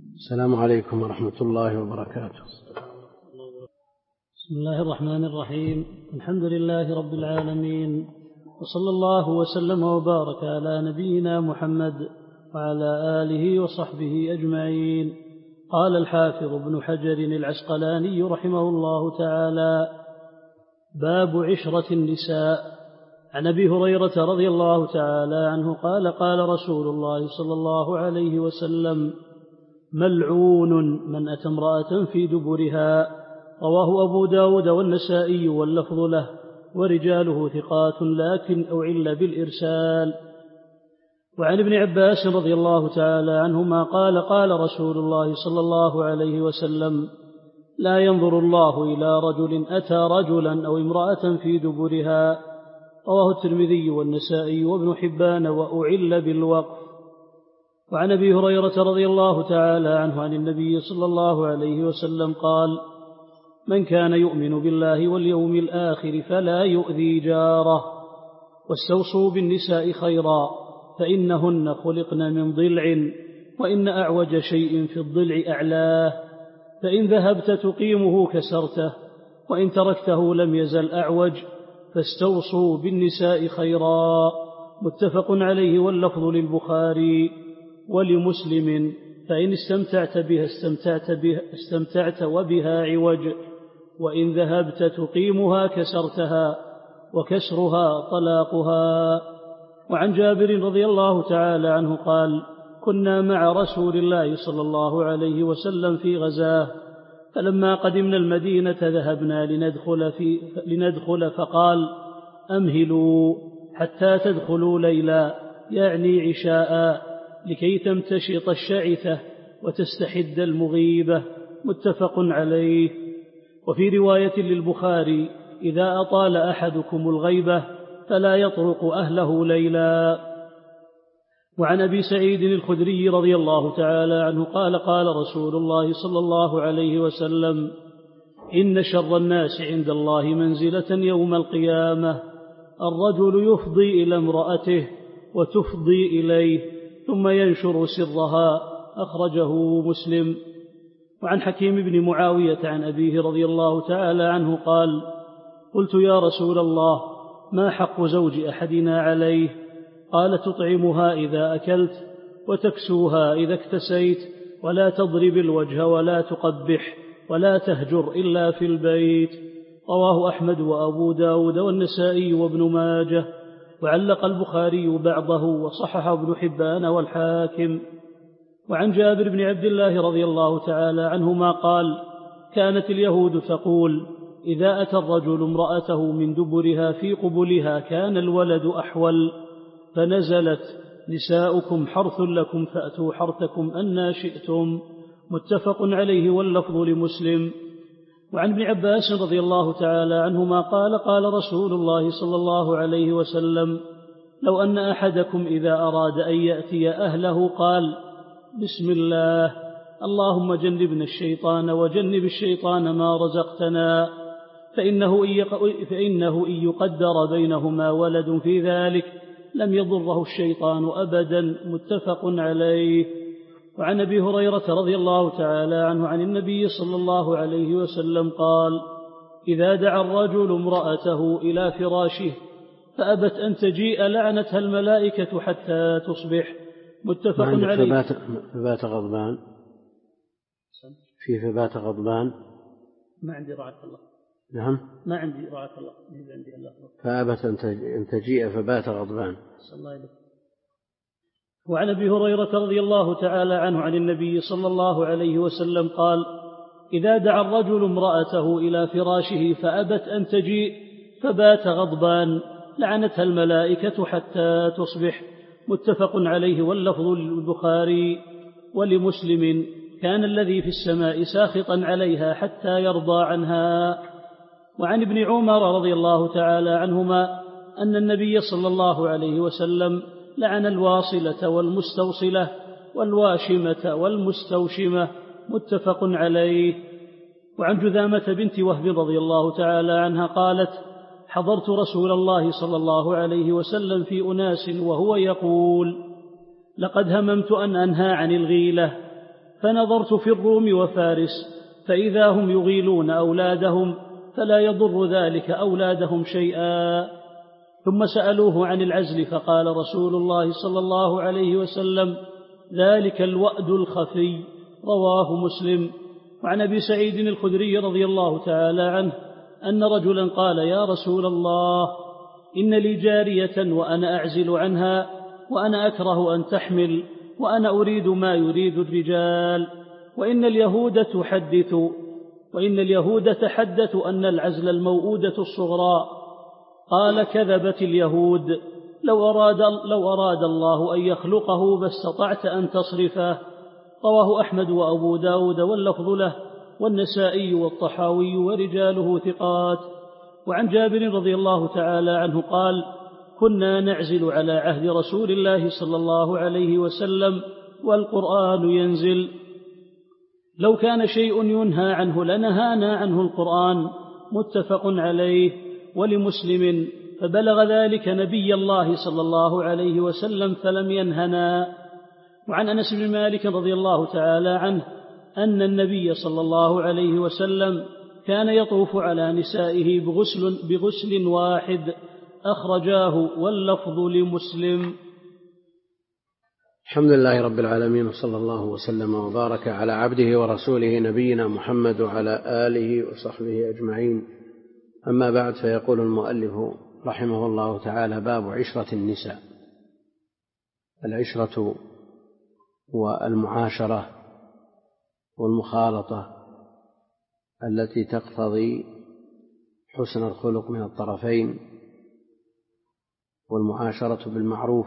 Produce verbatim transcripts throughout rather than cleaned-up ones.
السلام عليكم ورحمة الله وبركاته. بسم الله الرحمن الرحيم. الحمد لله رب العالمين، وصلى الله وسلم وبارك على نبينا محمد وعلى آله وصحبه أجمعين. قال الحافظ ابن حجر العسقلاني رحمه الله تعالى: باب عشرة النساء. عن أبي هريرة رضي الله تعالى عنه قال: قال رسول الله صلى الله عليه وسلم: ملعون من أتى امرأة في دبرها. رواه أبو داود والنسائي واللفظ له، ورجاله ثقات لكن أعل بالإرسال. وعن ابن عباس رضي الله تعالى عنهما قال: قال رسول الله صلى الله عليه وسلم: لا ينظر الله إلى رجل أتى رجلا أو امرأة في دبرها. رواه الترمذي والنسائي وابن حبان وأعل بالوقف. وعن أبي هريرة رضي الله تعالى عنه عن النبي صلى الله عليه وسلم قال: من كان يؤمن بالله واليوم الآخر فلا يؤذي جاره. واستوصوا بالنساء خيرا، فإنهن خلقن من ضلع، وإن أعوج شيء في الضلع أعلاه، فإن ذهبت تقيمه كسرته، وإن تركته لم يزل أعوج. فاستوصوا بالنساء خيرا. متفق عليه واللفظ للبخاري. ولمسلم: فإن استمتعت بها استمتعت, بها استمتعت وبها عوج، وإن ذهبت تقيمها كسرتها، وكسرها طلاقها. وعن جابر رضي الله تعالى عنه قال: كنا مع رسول الله صلى الله عليه وسلم في غزاه، فلما قدمنا المدينة ذهبنا لندخل, في لندخل فقال: أمهلوا حتى تدخلوا ليلا، يعني عشاء، لكي تمتشط الشعثة وتستحد المغيبة. متفق عليه. وفي رواية للبخاري: إذا أطال أحدكم الغيبة فلا يطرق أهله ليلا. وعن أبي سعيد الخدري رضي الله تعالى عنه قال: قال رسول الله صلى الله عليه وسلم: إن شر الناس عند الله منزلة يوم القيامة الرجل يفضي إلى امرأته وتفضي إليه ثم ينشر سرها. أخرجه مسلم. وعن حكيم بن معاوية عن أبيه رضي الله تعالى عنه قال: قلت يا رسول الله، ما حق زوج أحدنا عليه؟ قال: تطعمها إذا أكلت، وتكسوها إذا اكتسيت، ولا تضرب الوجه ولا تقبح، ولا تهجر إلا في البيت. رواه أحمد وأبو داود والنسائي وابن ماجه. وعلق البخاري بعضه وصححه ابن حبان والحاكم. وعن جابر بن عبد الله رضي الله تعالى عنهما قال: كانت اليهود تقول: إذا أتى الرجل امرأته من دبرها في قبلها كان الولد أحول، فنزلت: نساؤكم حرث لكم فأتوا حرثكم أنى شئتم. متفق عليه واللفظ لمسلم. وعن ابن عباس رضي الله تعالى عنهما قال: قال رسول الله صلى الله عليه وسلم: لو أن أحدكم إذا أراد أن يأتي أهله قال: بسم الله، اللهم جنبنا الشيطان وجنب الشيطان ما رزقتنا، فإنه فإنه إن يقدر بينهما ولد في ذلك لم يضره الشيطان أبدا. متفق عليه. وعن أبي هريرة رضي الله تعالى عنه عن النبي صلى الله عليه وسلم قال: إذا دعا الرجل امرأته إلى فراشه فأبت أن تجيء لعنتها الملائكة حتى تصبح. متفق عليه. فبات غضبان في فبات غضبان ما عندي رعاية الله. نعم، ما عندي رعاية الله. عندي الله. فأبت أن تجيء فبات غضبان. صلى الله عليه وسلم. وعن أبي هريرة رضي الله تعالى عنه عن النبي صلى الله عليه وسلم قال: إذا دعا الرجل امرأته إلى فراشه فأبت أن تجيء فبات غضبان لعنتها الملائكة حتى تصبح. متفق عليه واللفظ للبخاري. ولمسلم: كان الذي في السماء ساخطا عليها حتى يرضى عنها. وعن ابن عمر رضي الله تعالى عنهما أن النبي صلى الله عليه وسلم لعن الواصلة والمستوصلة والواشمة والمستوشمة. متفق عليه. وعن جذامة بنت وهب رضي الله تعالى عنها قالت: حضرت رسول الله صلى الله عليه وسلم في أناس وهو يقول: لقد هممت أن أنهى عن الغيلة، فنظرت في الروم وفارس فإذا هم يغيلون أولادهم فلا يضر ذلك أولادهم شيئا. ثم سألوه عن العزل فقال رسول الله صلى الله عليه وسلم: ذلك الوأد الخفي. رواه مسلم. وعن أبي سعيد الخدري رضي الله تعالى عنه أن رجلا قال: يا رسول الله، إن لي جارية وأنا أعزل عنها وأنا أكره أن تحمل وأنا أريد ما يريد الرجال، وإن اليهود تحدث وإن اليهود تحدثوا أن العزل الموؤودة الصغرى. قال: كذبت اليهود، لو أراد, لو أراد الله أن يخلقه باستطعت أن تصرفه. رواه أحمد وأبو داود واللفظ له، والنسائي والطحاوي ورجاله ثقات. وعن جابر رضي الله تعالى عنه قال: كنا نعزل على عهد رسول الله صلى الله عليه وسلم والقرآن ينزل. لو كان شيء ينهى عنه لنهانا عنه القرآن. متفق عليه. ولمسلم: فبلغ ذلك نبي الله صلى الله عليه وسلم فلم ينهنا. وعن أنس بن مالك رضي الله تعالى عنه أن النبي صلى الله عليه وسلم كان يطوف على نسائه بغسل, بغسل واحد. أخرجاه واللفظ لمسلم. الحمد لله رب العالمين، وصلى الله وسلم وبارك على عبده ورسوله نبينا محمد وعلى آله وصحبه أجمعين. أما بعد، فيقول المؤلف رحمه الله تعالى: باب عشرة النساء. العشرة والمعاشرة والمخالطة التي تقتضي حسن الخلق من الطرفين، والمعاشرة بالمعروف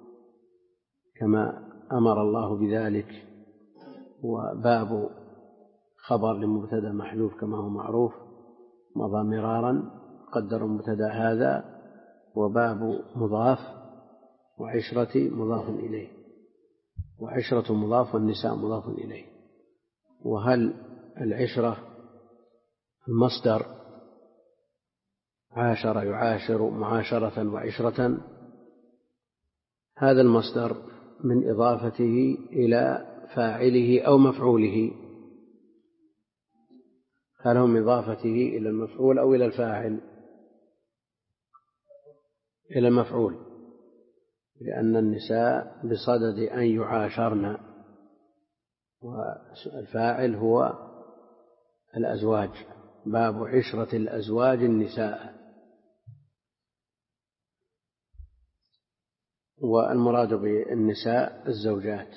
كما أمر الله بذلك. وباب خبر لمبتدأ محذوف كما هو معروف مضى مرارا، قدر مبتدأ هذا. وباب مضاف، وعشرة مضاف إليه، وعشرة مضاف والنساء مضاف إليه. وهل العشرة المصدر عاشر يعاشر معاشرة وعشرة، هذا المصدر من إضافته إلى فاعله أو مفعوله. هل هو من إضافته إلى المفعول أو إلى الفاعل؟ إلى المفعول، لأن النساء بصدد أن يعاشرن، والفاعل هو الأزواج. باب عشرة الأزواج النساء. والمراد بالنساء الزوجات.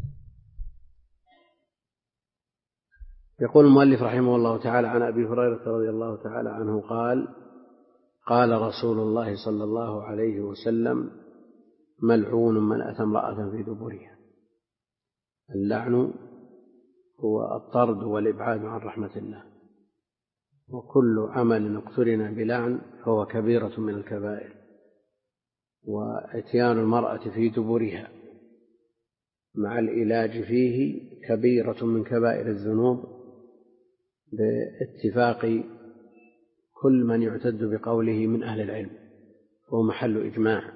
يقول المؤلف رحمه الله تعالى: عن أبي هريرة رضي الله تعالى عنه قال: قال رسول الله صلى الله عليه وسلم: ملعون من أتى امرأة في دبرها. اللعن هو الطرد والإبعاد عن رحمة الله، وكل عمل اقترن بلعن فهو كبيرة من الكبائر. وإتيان المرأة في دبرها مع العلاج فيه كبيرة من كبائر الذنوب باتفاق كل من يعتد بقوله من أهل العلم، وهو محل إجماع.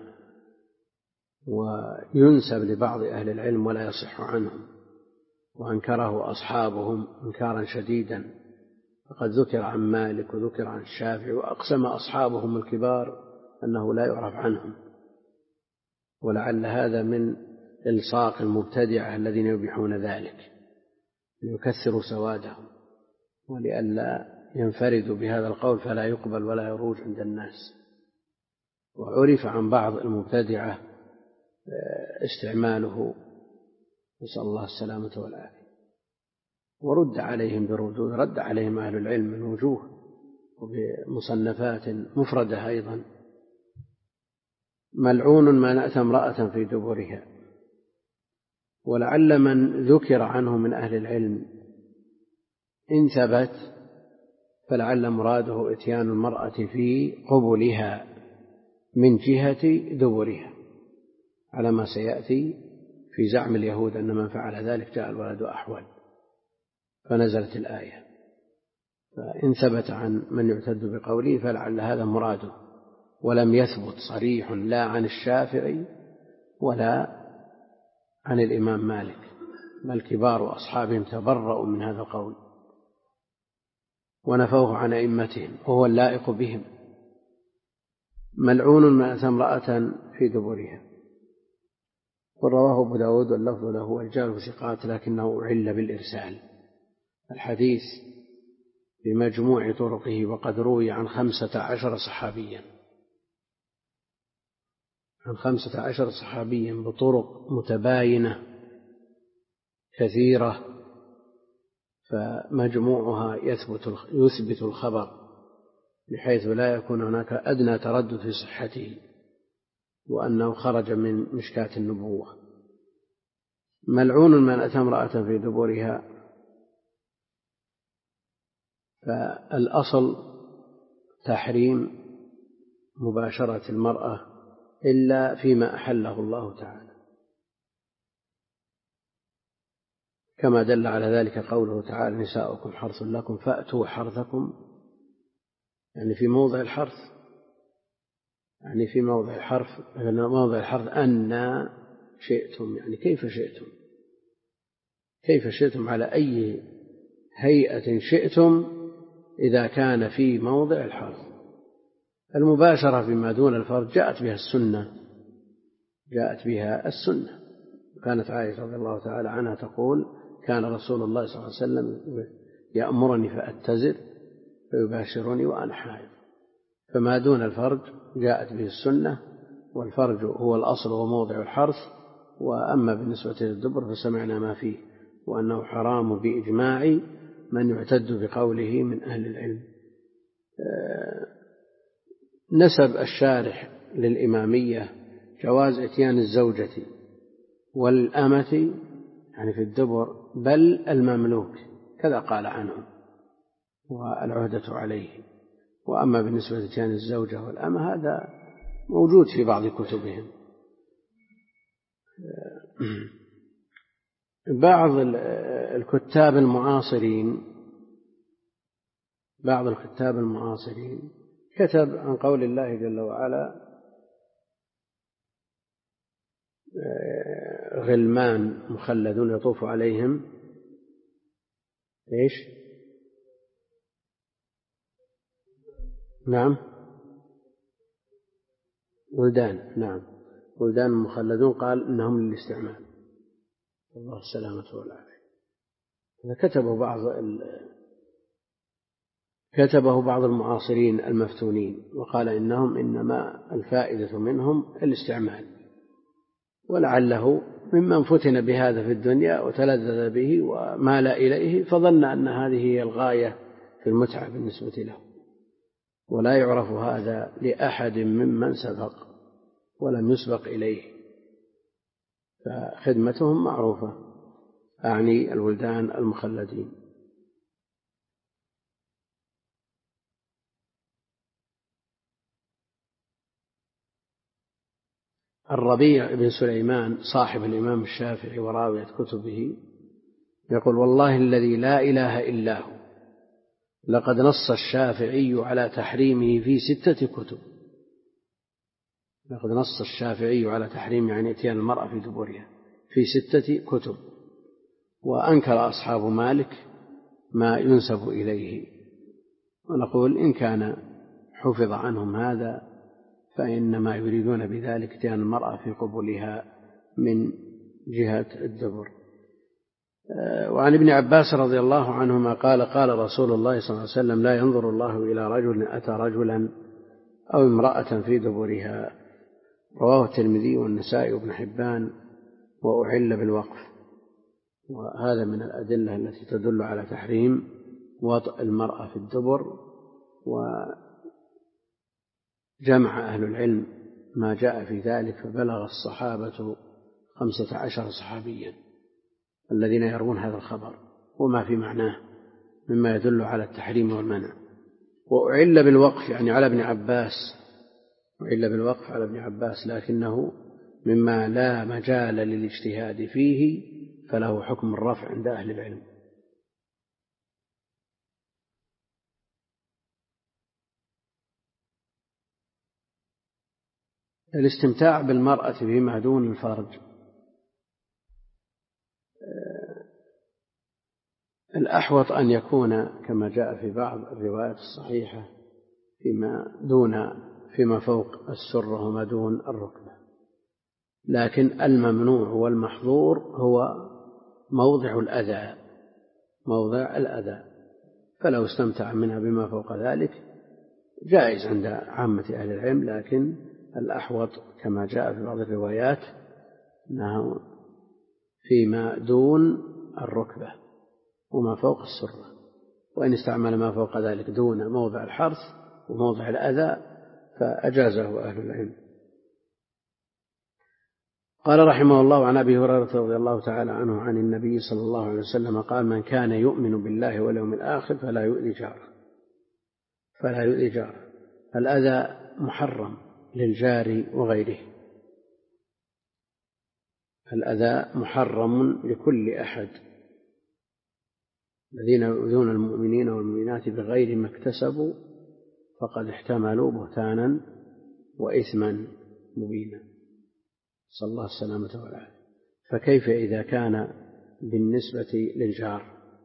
وينسب لبعض أهل العلم ولا يصح عنهم، وأنكره أصحابهم إنكارا شديدا. فقد ذكر عن مالك وذكر عن الشافعي، وأقسم أصحابهم الكبار أنه لا يعرف عنهم. ولعل هذا من إلصاق المبتدعة الذين يبيحون ذلك ليكثروا سوادهم، ولئلا ينفردوا بهذا القول فلا يقبل ولا يروج عند الناس. وعرف عن بعض المبتدعة استعماله، نسأل الله السلامة والعافية. ورد عليهم بردود، رد عليهم أهل العلم من وجوه وبمصنفات مفردة أيضا. ملعون من أتى امرأة في دبرها. ولعل من ذكر عنه من أهل العلم إن ثبت فلعل مراده إتيان المرأة في قبلها من جهة دبرها، على ما سيأتي في زعم اليهود أن من فعل ذلك جاء الولد أحول، فنزلت الآية. فإن ثبت عن من يعتد بقوله فلعل هذا مراده، ولم يثبت صريح لا عن الشافعي ولا عن الإمام مالك، بل كبار أصحابهم تبرؤوا من هذا القول ونفوه عن أئمتهم وهو اللائق بهم. ملعون من أتى امرأة في دبرها. ورواه أبو داود واللفظ له ورجاله ثقات لكنه أعل بالإرسال. الحديث بمجموع طرقه وقد روي عن خمسة عشر صحابيا عن خمسة عشر صحابيا بطرق متباينة كثيرة، فمجموعها يثبت يثبت الخبر بحيث لا يكون هناك أدنى تردد في صحته وأنه خرج من مشكاة النبوة. ملعون من أتى امرأة في دبرها، فالأصل تحريم مباشرة المرأة إلا فيما أحله الله تعالى، كما دل على ذلك قوله تعالى نساؤكم حرث لكم فأتوا حرثكم، يعني في موضع الحرث، يعني في موضع الحرث موضع الحرث أن شئتم، يعني كيف شئتم كيف شئتم على أي هيئة شئتم إذا كان في موضع الحرث. المباشرة فيما دون الفرج جاءت بها السنة جاءت بها السنة كانت عائشة رضي الله تعالى عنها تقول كان رسول الله صلى الله عليه وسلم يأمرني فأتزر فيباشرني وأنا حائض. فما دون الفرج جاءت به السنة، والفرج هو الأصل وموضع الحرث. وأما بالنسبة للدبر فسمعنا ما فيه وأنه حرام بإجماع من يعتد بقوله من أهل العلم. نسب الشارح للإمامية جواز إتيان الزوجة والأمة يعني في الدبر بل المملوك، كذا قال عنهم والعهدة عليه. وأما بالنسبة لإتيان الزوجة والأمة هذا موجود في بعض كتبهم. بعض الكتاب المعاصرين بعض الكتاب المعاصرين كتب عن قول الله جل وعلا غلمان مخلدون يطوف عليهم إيش نعم ولدان نعم ولدان مخلدون، قال إنهم للاستعمال، الله السلامة والعافية. كتبه بعض كتبه بعض المعاصرين المفتونين وقال إنهم إنما الفائدة منهم الاستعمال، ولعله ممن فتن بهذا في الدنيا وتلذذ به ومال إليه فظن أن هذه هي الغاية في المتعة بالنسبة له، ولا يعرف هذا لأحد ممن سبق ولم يسبق إليه، فخدمتهم معروفة، أعني الولدان المخلدين. الربيع بن سليمان صاحب الإمام الشافعي وراوية كتبه يقول والله الذي لا إله إلا هو لقد نص الشافعي على تحريمه في ستة كتب. لقد نص الشافعي على تحريم يعني إتيان المرأة في دبرها في ستة كتب، وأنكر أصحاب مالك ما ينسب إليه. ونقول إن كان حفظ عنهم هذا فإنما يريدون بذلك إتيان المرأة في قبولها من جهة الدبر. وعن ابن عباس رضي الله عنهما قال قال رسول الله صلى الله عليه وسلم لا ينظر الله إلى رجل أتى رجلا أو امرأة في دبرها. رواه الترمذي والنسائي وابن حبان وأعل بالوقف. وهذا من الأدلة التي تدل على تحريم وطئ المرأة في الدبر. وجمع أهل العلم ما جاء في ذلك فبلغ الصحابة خمسة عشر صحابيا الذين يروون هذا الخبر وما في معناه مما يدل على التحريم والمنع. وأعل بالوقف يعني على ابن عباس أعل بالوقف على ابن عباس، لكنه مما لا مجال للاجتهاد فيه فله حكم الرفع عند أهل العلم. الاستمتاع بالمرأة فيما دون الفرج الأحوط أن يكون كما جاء في بعض الروايات الصحيحة فيما دون فيما فوق السرة وما دون الركبة، لكن الممنوع والمحظور هو موضع الأذى موضع الأذى فلو استمتع منها بما فوق ذلك جائز عند عامة أهل العلم، لكن الأحوط كما جاء في بعض الروايات أنه فيما دون الركبة وما فوق السرة، وإن استعمل ما فوق ذلك دون موضع الحرث وموضع الأذى فأجازه أهل العلم. قال رحمه الله عن أبي هريرة رضي الله تعالى عنه عن النبي صلى الله عليه وسلم قال: من كان يؤمن بالله واليوم الآخر فلا يؤذي جاره فلا يؤذي جاره. الأذى محرم للجار وغيره، الأذى محرم لكل أحد. الذين يؤذون المؤمنين والمؤمنات بغير ما اكتسبوا فقد احتملوا بهتانا وإثما مبينا، صلى الله السلامة والعافية. فكيف إذا كان بالنسبة للجار؟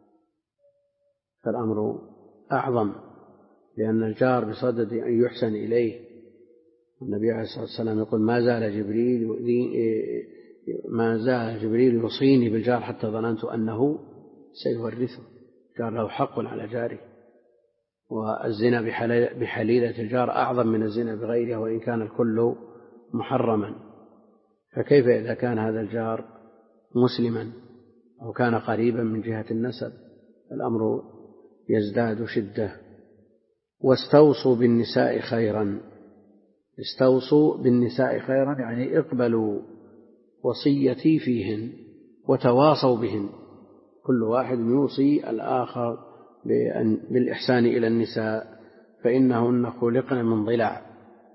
فالأمر أعظم، لأن الجار بصدد أن يحسن إليه. النبي عليه الصلاة والسلام يقول: ما زال جبريل ما زال جبريل يوصيني بالجار حتى ظننت أنه سيورثه. الجار له حق على جاره، والزنا بحليلة الجار أعظم من الزنا بغيره وإن كان الكل محرما. فكيف إذا كان هذا الجار مسلما أو كان قريبا من جهة النسب؟ الأمر يزداد شدة. واستوصوا بالنساء خيرا. استوصوا بالنساء خيرا يعني اقبلوا وصيتي فيهن وتواصوا بهن، كل واحد يوصي الآخر بالإحسان إلى النساء، فإنهن خلقن من ضلع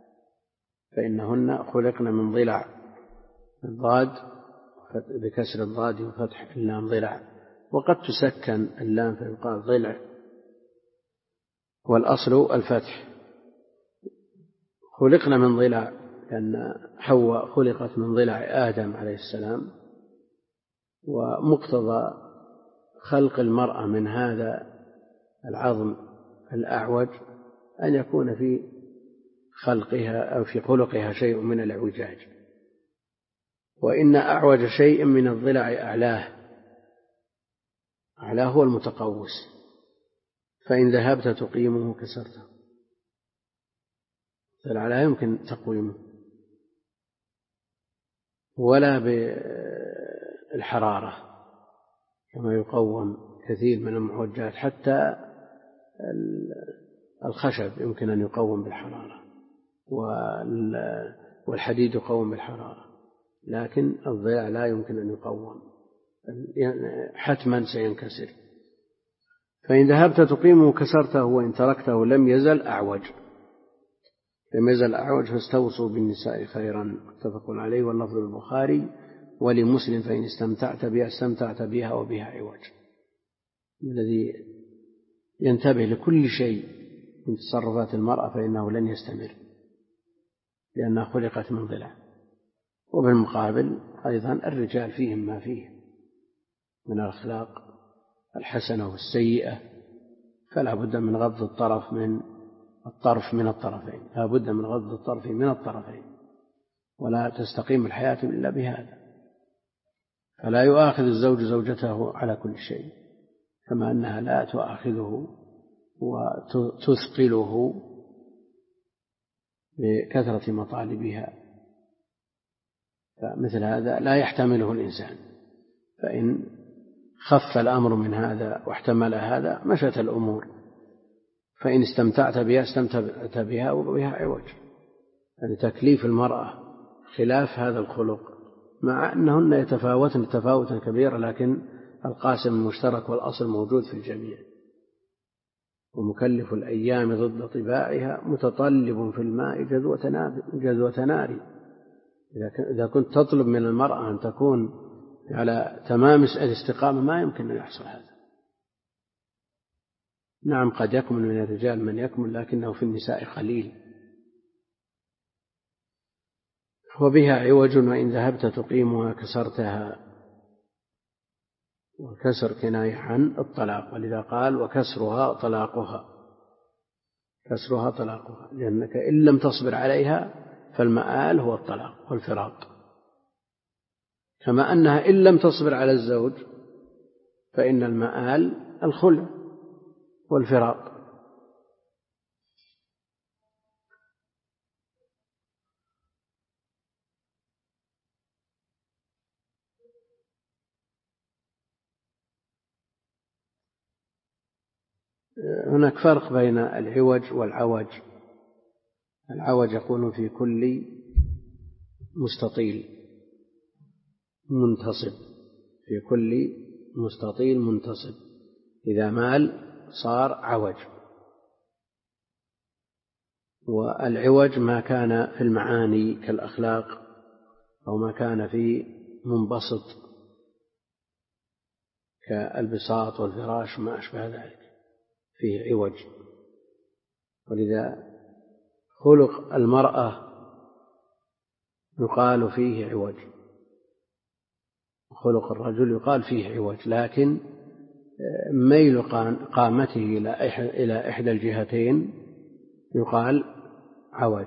فإنهن خلقن من ضلع الضاد بكسر الضاد وفتح اللام ضلع، وقد تسكن اللام فيقال ضلع، والأصل الفتح. خلقن من ضلع لأن حواء خلقت من ضلع آدم عليه السلام، ومقتضى خلق المرأة من هذا العظم الأعوج أن يكون في خلقها أو في خلقها شيء من الاعوجاج، وإن أعوج شيء من الضلع أعلاه أعلاه هو المتقوس، فإن ذهبت تقيمه كسرته، فالأعلى يمكن تقويمه، ولا بالحرارة كما يقوم كثير من المعوجات، حتى الخشب يمكن أن يقوم بالحرارة والحديد يقوم بالحرارة، لكن الضلع لا يمكن أن يقوم، حتما سينكسر. فإن ذهبت تقيمه كسرته وإن تركته لم يزل أعوج لم يزل أعوج. فاستوصوا بالنساء خيرا، متفق عليه، واللفظ البخاري ولمسلم: فإن استمتعت بها استمتعت بها وبها عوج. الذي ينتبه لكل شيء من تصرفات المرأة فإنه لن يستمر، لأنها خلقت من ضلع. وبالمقابل أيضا الرجال فيهم ما فيه من الأخلاق الحسنة والسيئة، فلا بد من غض الطرف من الطرف من الطرفين لا بد من غض الطرف من الطرفين ولا تستقيم الحياة إلا بهذا. فلا يؤاخذ الزوج زوجته على كل شيء، كما أنها لا تؤاخذه وتثقله بكثرة مطالبها، فمثل هذا لا يحتمله الإنسان. فإن خف الأمر من هذا واحتمل هذا مشت الأمور. فإن استمتعت بها استمتعت بها وبها عوج. يعني تكليف المرأة خلاف هذا الخلق، مع أنهن يتفاوتن تفاوتا كبيرا، لكن القاسم المشترك والأصل موجود في الجميع. ومكلف الأيام ضد طباعها متطلب في الماء جذوة نار. إذا كنت تطلب من المرأة أن تكون على تمام الاستقامة ما يمكن أن يحصل هذا. نعم قد يكمل من الرجال من يكمل، لكنه في النساء قليل. وبها عوج وإن ذهبت تقيمها كسرتها. والكسر كناية عن الطلاق، ولذا قال وكسرها طلاقها، كسرها طلاقها، لأنك إن لم تصبر عليها فالمآل هو الطلاق والفراق، كما أنها إن لم تصبر على الزوج فإن المآل الخلع والفراق. هناك فرق بين العوج والعوج. العوج يكون في كل مستطيل منتصب، في كل مستطيل منتصب، إذا مال صار عوج. والعوج ما كان في المعاني كالأخلاق أو ما كان في منبسط كالبساط والفراش وما أشبه ذلك فيه عوج. ولذا خلق المرأة يقال فيه عوج، خلق الرجل يقال فيه عوج، لكن ميل قامته إلى إحدى الجهتين يقال عوج.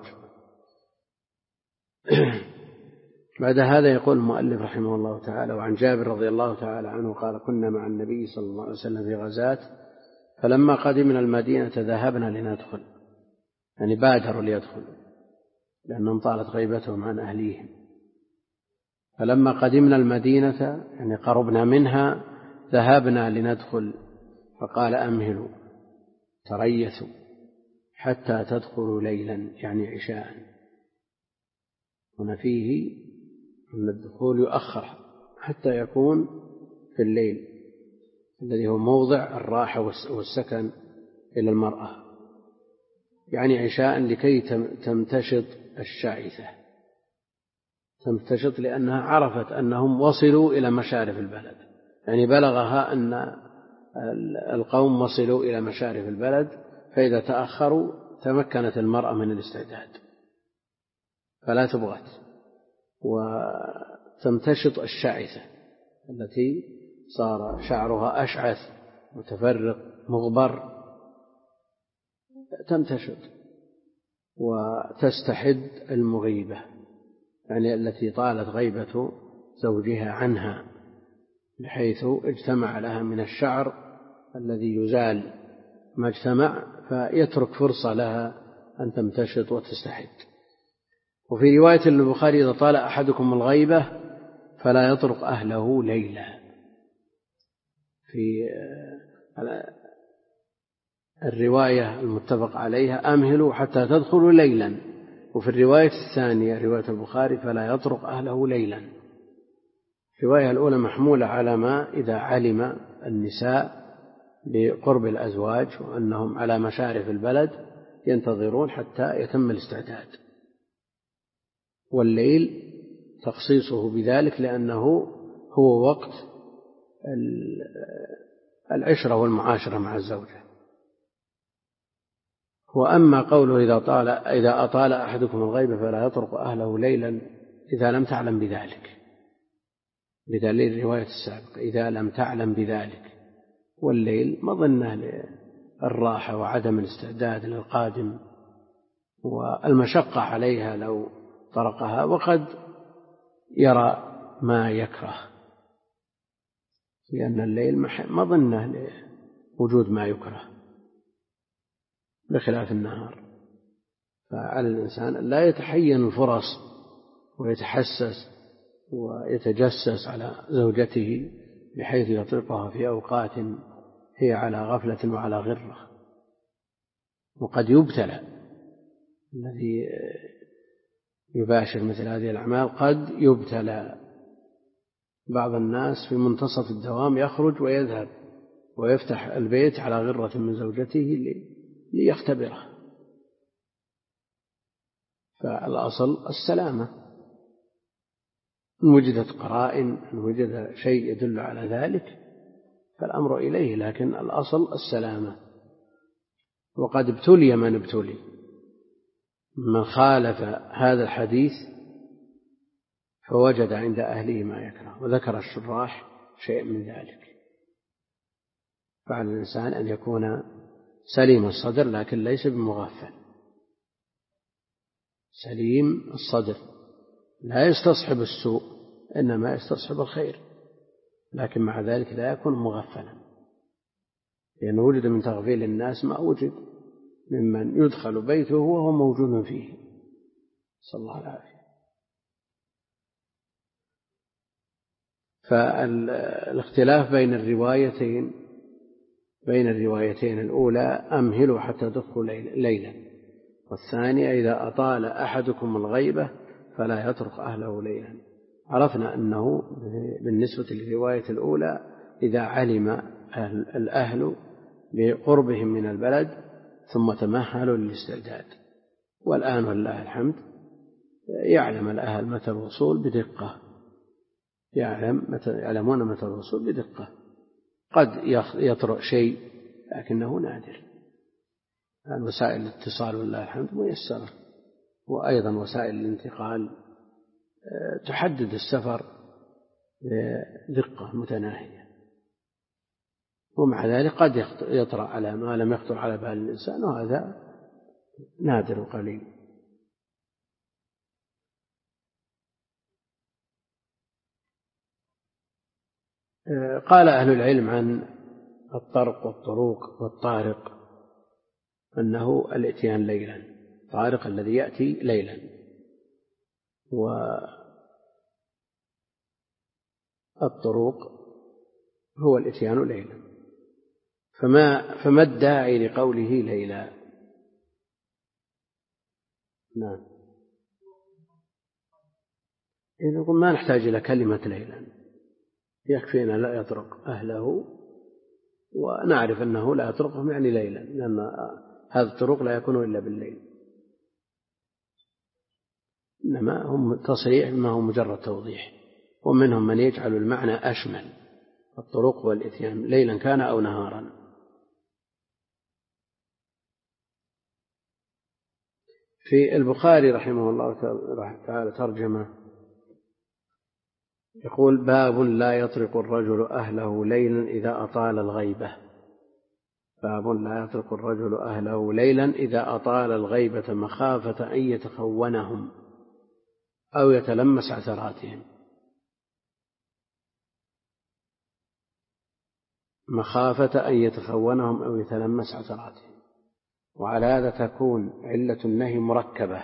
بعد هذا يقول المؤلف رحمه الله تعالى: وعن جابر رضي الله تعالى عنه قال: كنا مع النبي صلى الله عليه وسلم في غزاة، فلما قدمنا المدينة ذهبنا لندخل، يعني بادروا ليدخلوا لأنهم طالت غيبتهم عن أهليهم. فلما قدمنا المدينة يعني قربنا منها ذهبنا لندخل، فقال: أمهلوا تريثوا حتى تدخلوا ليلا، يعني عشاء. هنا فيه أن الدخول يؤخر حتى يكون في الليل الذي هو موضع الراحة والسكن إلى المرأة، يعني عشاء لكي تمتشط الشعثة، تمتشط لأنها عرفت أنهم وصلوا إلى مشارف البلد، يعني بلغها أن القوم وصلوا إلى مشارف البلد، فإذا تأخروا تمكنت المرأة من الاستعداد فلا تبغت، وتمتشط الشعثة التي صار شعرها أشعث متفرق مغبر، تمتشط وتستحد المغيبة، يعني التي طالت غيبة زوجها عنها بحيث اجتمع لها من الشعر الذي يزال ما اجتمع، فيترك فرصة لها أن تمتشط وتستحد. وفي رواية البخاري: إذا طال أحدكم الغيبة فلا يطرق أهله ليلا. في الرواية المتفق عليها: أمهلوا حتى تدخلوا ليلا. وفي الرواية الثانية رواية البخاري: فلا يطرق أهله ليلا. الرواية الأولى محمولة على ما إذا علم النساء بقرب الأزواج وأنهم على مشارف البلد ينتظرون حتى يتم الاستعداد، والليل تخصيصه بذلك لأنه هو وقت العشرة والمعاشرة مع الزوجة. وأما قوله إذا طال إذا أطال أحدكم الغيبة فلا يطرق أهله ليلا إذا لم تعلم بذلك، بدليل الرواية السابقة إذا لم تعلم بذلك، والليل مظنة للراحة وعدم الاستعداد للقادم والمشقة عليها لو طرقها، وقد يرى ما يكره، لأن الليل مظنة لوجود ما يكره بخلاف النهار. فعلى الإنسان أن لا يتحين الفرص ويتحسس ويتجسس على زوجته بحيث يطلقها في أوقات هي على غفلة وعلى غرة. وقد يبتلى الذي يباشر مثل هذه الأعمال، قد يبتلى. بعض الناس في منتصف الدوام يخرج ويذهب ويفتح البيت على غرة من زوجته ليختبره، فالأصل السلامة، إن وجدت قرائن، إن وجد شيء يدل على ذلك فالأمر إليه، لكن الأصل السلامة. وقد ابتلي من ابتلي من خالف هذا الحديث فوجد عند أهله ما يكره، وذكر الشراح شيء من ذلك. فعلى الإنسان أن يكون سليم الصدر لكن ليس بمغفل، سليم الصدر لا يستصحب السوء إنما يستصحب الخير، لكن مع ذلك لا يكون مغفلا، لأنه وجد من تغفيل الناس ما وجد ممن يدخل بيته وهو موجود فيه، صلى الله العافية. فالاختلاف بين الروايتين بين الروايتين الأولى أمهلوا حتى تدخلوا ليلا، والثانية إذا أطال أحدكم الغيبة فلا يترك أهله ليلا. عرفنا أنه بالنسبة للرواية الأولى إذا علم أهل الأهل بقربهم من البلد ثم تمهلوا للاستعداد، والآن ولله الحمد يعلم الأهل متى الوصول بدقة، يعلم متى يعلمون متى الوصول بدقة، قد يطرأ شيء لكنه نادر. وسائل الاتصال ولله الحمد ميسرة، وأيضا وسائل الانتقال تحدد السفر بدقة متناهية، ومع ذلك قد يطرأ على ما لم يخطر على بال الإنسان، وهذا نادر وقليل. قال أهل العلم عن الطرق والطروق والطارق أنه الإتيان ليلا، الطارق الذي يأتي ليلا، والطروق هو الإتيان ليلا. فما, فما الداعي لقوله ليلا؟ نعم، إذا نقول ما نحتاج إلى كلمة ليلا، يكفينا لا يطرق أهله ونعرف أنه لا يطرقهم يعني ليلا، لأن هذا الطرق لا يكون إلا بالليل، إنما هم تصريح ما هو مجرد توضيح. ومنهم من يجعل المعنى أشمل، الطرق والإتيان ليلا كان أو نهارا. في البخاري رحمه الله تعالى ترجمة يقول: باب لا يطرق الرجل أهله ليلا إذا أطال الغيبة. باب لا يطرق الرجل أهله ليلا إذا أطال الغيبة مخافة أن يتخونهم أو يتلمس عثراتهم. مخافة أن يتخونهم أو يتلمس عثراتهم. وعلى هذا تكون علة النهي مركبة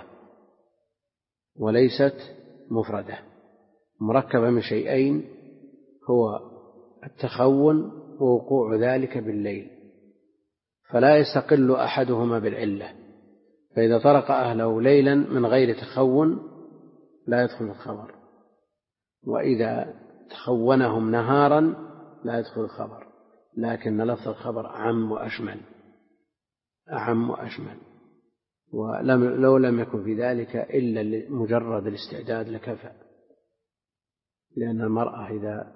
وليست مفردة، مركبة من شيئين: هو التخون ووقوع ذلك بالليل، فلا يستقل أحدهما بالعلة، فإذا طرق أهله ليلا من غير تخون لا يدخل الخبر، وإذا تخونهم نهارا لا يدخل الخبر، لكن لفظ الخبر أعم وأشمل أعم وأشمل. ولو لم يكن في ذلك إلا مجرد الاستعداد لكفى، لأن المرأة إذا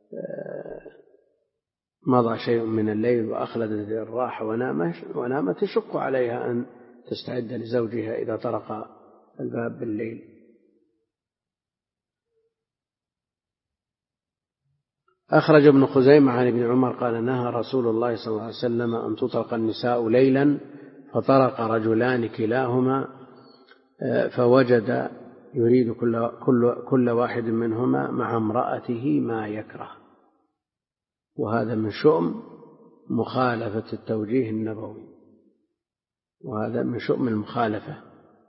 مضى شيء من الليل وأخلدت الراحة ونامت تشق عليها أن تستعد لزوجها إذا طرق الباب بالليل. أخرج ابن خزيمة عن ابن عمر قال: نهى رسول الله صلى الله عليه وسلم أن تطرق النساء ليلا، فطرق رجلان كلاهما فوجد يريد كل, كل, كل واحد منهما مع امرأته ما يكره. وهذا من شؤم مخالفة التوجيه النبوي، وهذا من شؤم المخالفة.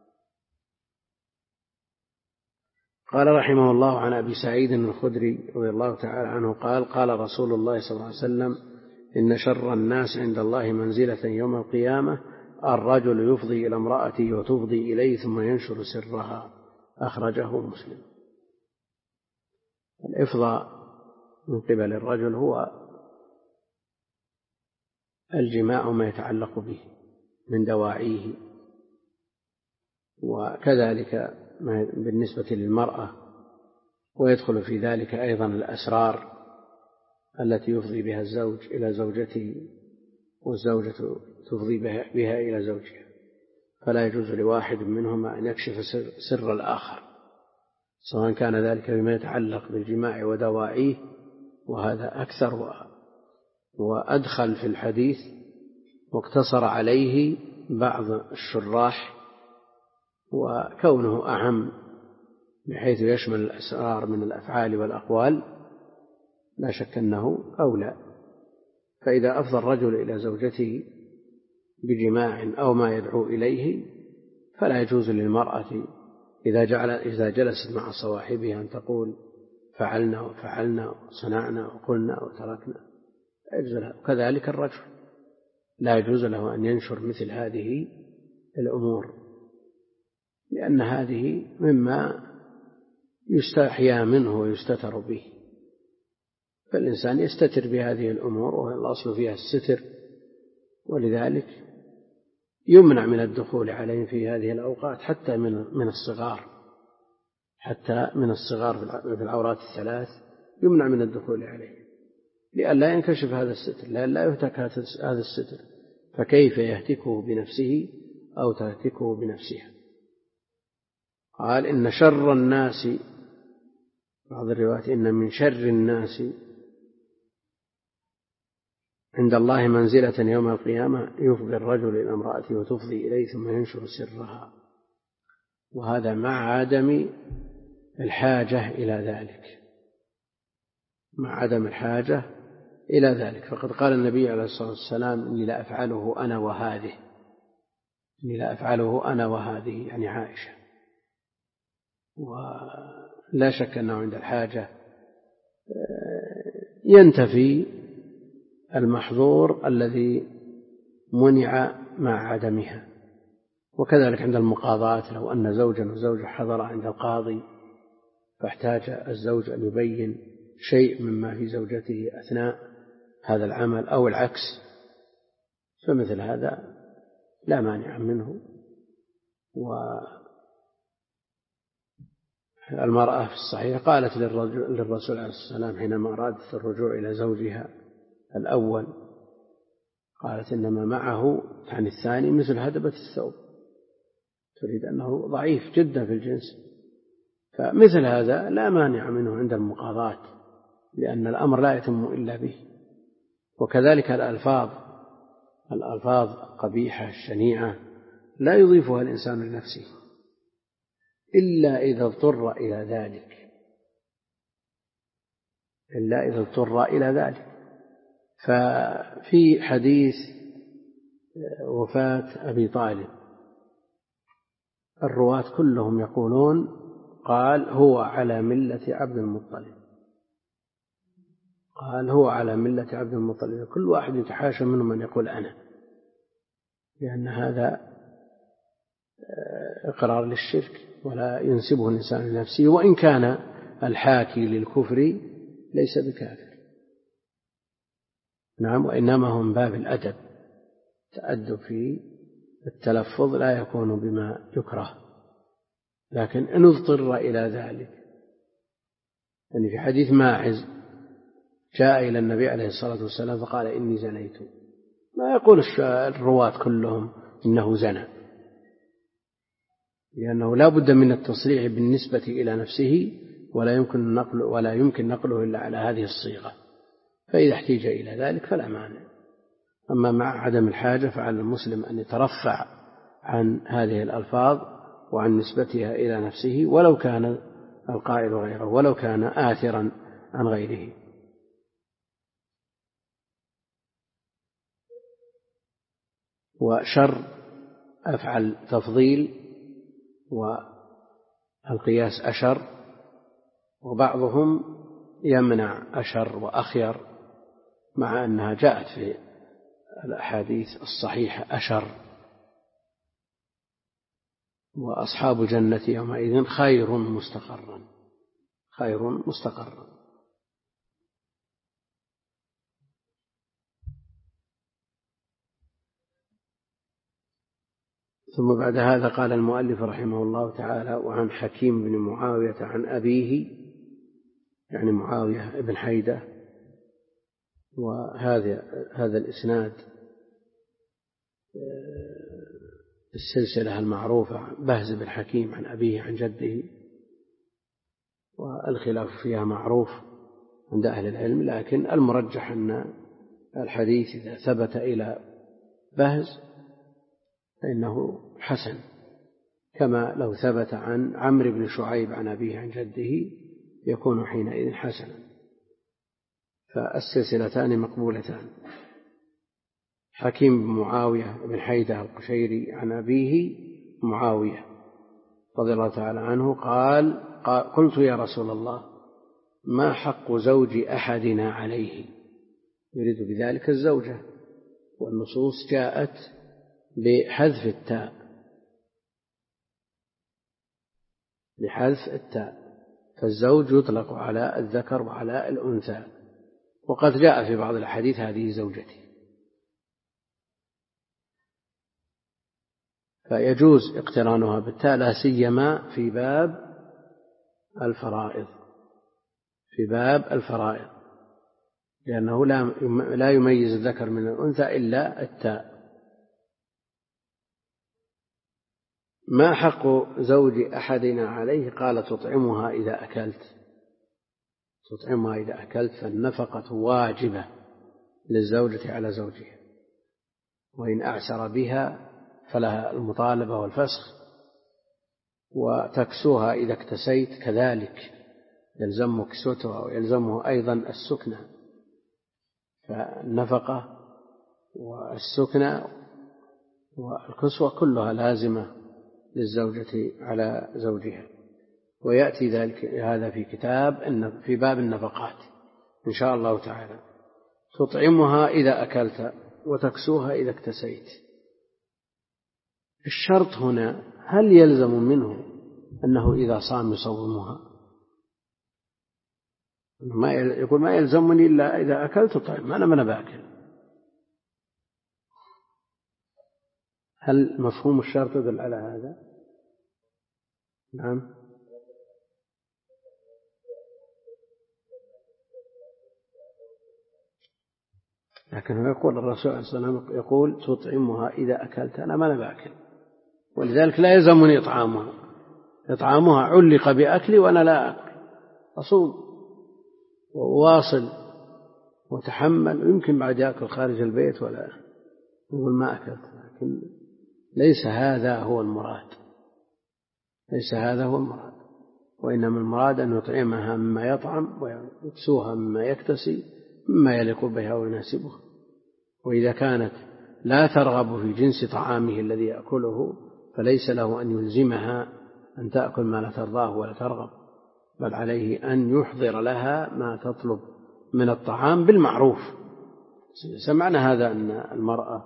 قال رحمه الله: عن أبي سعيد الخدري رضي الله تعالى عنه قال: قال رسول الله صلى الله عليه وسلم: إن شر الناس عند الله منزلة يوم القيامة الرجل يفضي إلى امرأته وتفضي إليه ثم ينشر سرها. أخرجه مسلم. الإفضاء من قبل الرجل هو الجماع ما يتعلق به من دواعيه، وكذلك بالنسبة للمرأة، ويدخل في ذلك أيضا الأسرار التي يفضي بها الزوج إلى زوجته والزوجة تفضي بها إلى زوجها، فلا يجوز لواحد منهما أن يكشف سر, سر الآخر، سواء كان ذلك بما يتعلق بالجماع ودواعيه، وهذا أكثر وأدخل في الحديث واقتصر عليه بعض الشراح، وكونه أعم بحيث يشمل الأسرار من الأفعال والأقوال لا شك أنه أولى. فإذا أفضى الرجل إلى زوجته بجماع أو ما يدعو إليه فلا يجوز للمرأة إذا, جعل إذا جلست مع صواحبها أن تقول فعلنا وفعلنا وصنعنا وقلنا وتركنا، لا يجوز لها. وكذلك الرجل لا يجوز له أن ينشر مثل هذه الأمور، لأن هذه مما يستحيا منه ويستتر به، فالإنسان يستتر بهذه الأمور، والأصل فيها الستر، ولذلك يمنع من الدخول عليهم في هذه الأوقات حتى من الصغار، حتى من الصغار في العورات الثلاث يمنع من الدخول عليهم لئلا ينكشف هذا الستر، لئلا يهتك هذا الستر، فكيف يهتكه بنفسه أو تهتكه بنفسها. قال إن شر الناس، بعض الروايات إن من شر الناس عند الله منزلة يوم القيامة يفضي الرجل إلى امرأته وتفضي إليه ثم ينشر سرها، وهذا مع عدم الحاجة إلى ذلك، مع عدم الحاجة إلى ذلك. فقد قال النبي عليه الصلاة والسلام إني لا أفعله أنا وهذه، إني لا أفعله أنا وهذه يعني عائشة. ولا شك أنه عند الحاجة ينتفي المحظور الذي منع مع عدمها. وكذلك عند المقاضاة، لو أن زوجا وزوجة حضر عند القاضي فاحتاج الزوج أن يبين شيء مما في زوجته أثناء هذا العمل أو العكس، فمثل هذا لا مانع منه. والمرأة في الصحيح قالت للرسول عليه الصلاة والسلام حينما أرادت الرجوع إلى زوجها الأول، قالت إنما معه عن الثاني مثل هدبة الثوب، تريد أنه ضعيف جدا في الجنس. فمثل هذا لا مانع منه عند المقاضاة، لأن الأمر لا يتم إلا به. وكذلك الألفاظ الألفاظ قبيحة الشنيعة لا يضيفها الإنسان لنفسه إلا إذا اضطر إلى ذلك، إلا إذا اضطر إلى ذلك. ففي حديث وفاة أبي طالب الرواة كلهم يقولون قال هو على ملة عبد المطلب، قال هو على ملة عبد المطلب. كل واحد يتحاشى منهم من يقول أنا، لأن هذا إقرار للشرك ولا ينسبه الإنسان لنفسه، وإن كان الحاكي للكفر ليس بكافر. نعم، وإنما هو من باب الأدب، تأدب في التلفظ لا يكون بما يكره. لكن إن اضطر إلى ذلك، يعني في حديث ماعز جاء إلى النبي عليه الصلاة والسلام فقال إني زنيت، ما يقول الرواة كلهم إنه زنى، لأنه لا بد من التصريح بالنسبة إلى نفسه، ولا يمكن نقله ولا يمكن نقله إلا على هذه الصيغة، فإذا احتيج إلى ذلك فلا مانع. أما مع عدم الحاجة فعلى المسلم أن يترفع عن هذه الألفاظ وعن نسبتها إلى نفسه، ولو كان القائل غيره، ولو كان آثرا عن غيره. وشر أفعل تفضيل والقياس أشر، وبعضهم يمنع أشر وأخير مع أنها جاءت في الأحاديث الصحيحة أشر. وأصحاب الجنة يومئذ خير مستقرا، خير مستقرا. ثم بعد هذا قال المؤلف رحمه الله تعالى: وعن حكيم بن معاوية عن أبيه، يعني معاوية بن حيدة. وهذا هذا الإسناد السلسلة المعروفة بهز بن حكيم عن أبيه عن جده، والخلاف فيها معروف عند أهل العلم، لكن المرجح أن الحديث إذا ثبت إلى بهز فإنه حسن، كما لو ثبت عن عمرو بن شعيب عن أبيه عن جده يكون حينئذ حسنا. فالسلسلتان مقبولتان. حكيم بن معاوية بن حيدة القشيري عن أبيه معاوية رضي الله تعالى عنه قال قلت يا رسول الله ما حق زوج أحدنا عليه، يريد بذلك الزوجة، والنصوص جاءت بحذف التاء بحذف التاء فالزوج يطلق على الذكر وعلى الأنثى، وقد جاء في بعض الحديث هذه زوجتي. فيجوز اقترانها بالتاء لا سيما في باب الفرائض في باب الفرائض لأنه لا يميز الذكر من الأنثى إلا التاء. ما حق زوج أحدنا عليه؟ قال تطعمها إذا أكلت تطعمها إذا أكلت فالنفقة واجبة للزوجة على زوجها، وإن أعسر بها فلها المطالبة والفسخ، وتكسوها إذا اكتسيت كذلك يلزمه كسوتها ويلزمه أيضا السكنة. فالنفقة والسكنة والكسوة كلها لازمة للزوجة على زوجها. ويأتي ذلك هذا في كتاب في باب النفقات إن شاء الله تعالى. تطعمها إذا أكلت وتكسوها إذا اكتسيت. الشرط هنا هل يلزم منه أنه إذا صام يصومها؟ ما يقول ما يلزمني إلا إذا أكلت طيب أنا من باكل. هل مفهوم الشرط يدل على هذا؟ نعم. لكن يقول الرسول صلى الله عليه وسلم يقول تطعمها إذا أكلت أنا ما أنا باكل، ولذلك لا يلزمني إطعامها. إطعامها علق بأكلي وأنا لا أكل، أصوم وواصل وتحمل، ويمكن بعد يأكل خارج البيت ولا يقول ما أكلت. لكن ليس هذا هو المراد ليس هذا هو المراد وإنما المراد أن يطعمها مما يطعم ويكسوها مما يكتسي مما يليق بها ويناسبها. وإذا كانت لا ترغب في جنس طعامه الذي يأكله فليس له أن يلزمها أن تأكل ما لا ترضاه ولا ترغب، بل عليه أن يحضر لها ما تطلب من الطعام بالمعروف. سمعنا هذا أن المرأة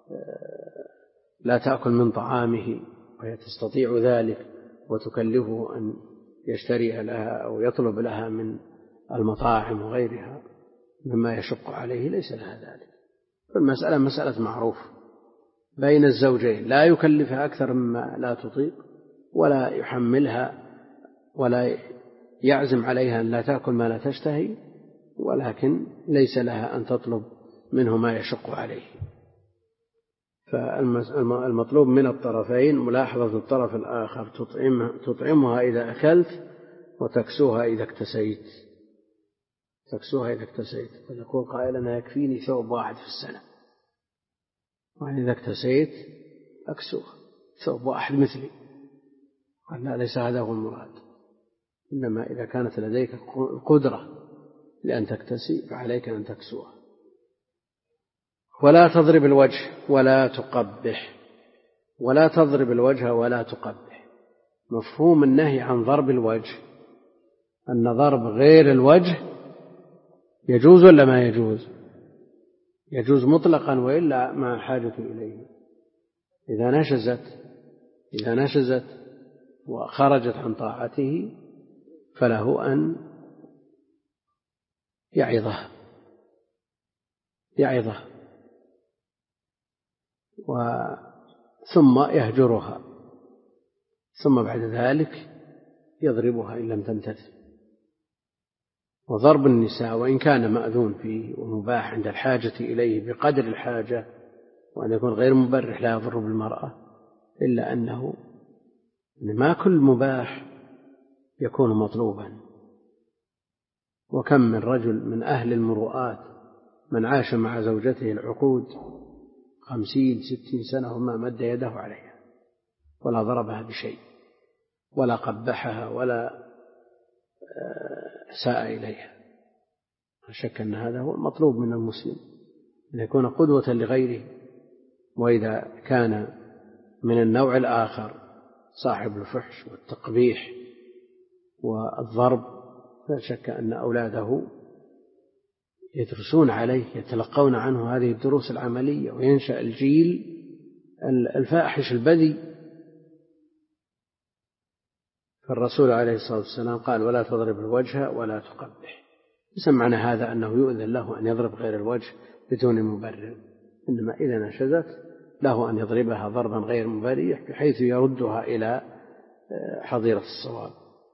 لا تأكل من طعامه وهي تستطيع ذلك وتكلفه أن يشتري لها أو يطلب لها من المطاعم وغيرها مما يشق عليه، ليس لها ذلك. فالمسألة مسألة معروف بين الزوجين، لا يكلفها أكثر مما لا تطيق ولا يحملها ولا يعزم عليها أن لا تأكل ما لا تشتهي، ولكن ليس لها أن تطلب منه ما يشق عليه. فالمطلوب من الطرفين ملاحظة الطرف الآخر. تطعمها إذا أكلت وتكسوها إذا اكتسيت تكسوها إذا اكتسيت فيقول قائل أنا يكفيني ثوب واحد في السنة، وإن إذا اكتسيت أكسوها ثوب واحد مثلي. قال لا، ليس هذا هو المراد، إنما إذا كانت لديك القدرة لأن تكتسي فعليك أن تكسوها. ولا تضرب الوجه ولا تقبح ولا تضرب الوجه ولا تقبح. مفهوم النهي عن ضرب الوجه أن ضرب غير الوجه يجوز ولا ما يجوز؟ يجوز مطلقا وإلا مع حاجة إليه. إذا نشزت إذا نشزت وخرجت عن طاعته فله أن يعظه يعظه ثم يهجرها، ثم بعد ذلك يضربها إن لم تمتثل. وضرب النساء وإن كان مأذون فيه ومباح عند الحاجة إليه بقدر الحاجة، وأن يكون غير مبرح لا يضر بالمرأة، إلا أنه ما كل مباح يكون مطلوبا. وكم من رجل من أهل المروءات من عاش مع زوجته العقود خمسين ستين سنة وما مد يده عليها ولا ضربها بشيء ولا قبحها ولا ساء إليها. لا شك أن هذا هو المطلوب من المسلم، أن يكون قدوة لغيره. وإذا كان من النوع الآخر صاحب الفحش والتقبيح والضرب فلا شك أن أولاده يدرسون عليه، يتلقون عنه هذه الدروس العملية، وينشأ الجيل الفاحش البذي. فالرسول عليه الصلاة والسلام قال: ولا تضرب الوجه ولا تقبح. ليس معنى هذا أنه يؤذن له أن يضرب غير الوجه بدون مبرر، إنما إذا نشزت له أن يضربها ضربا غير مبرح بحيث يردها إلى حظيرة الصواب.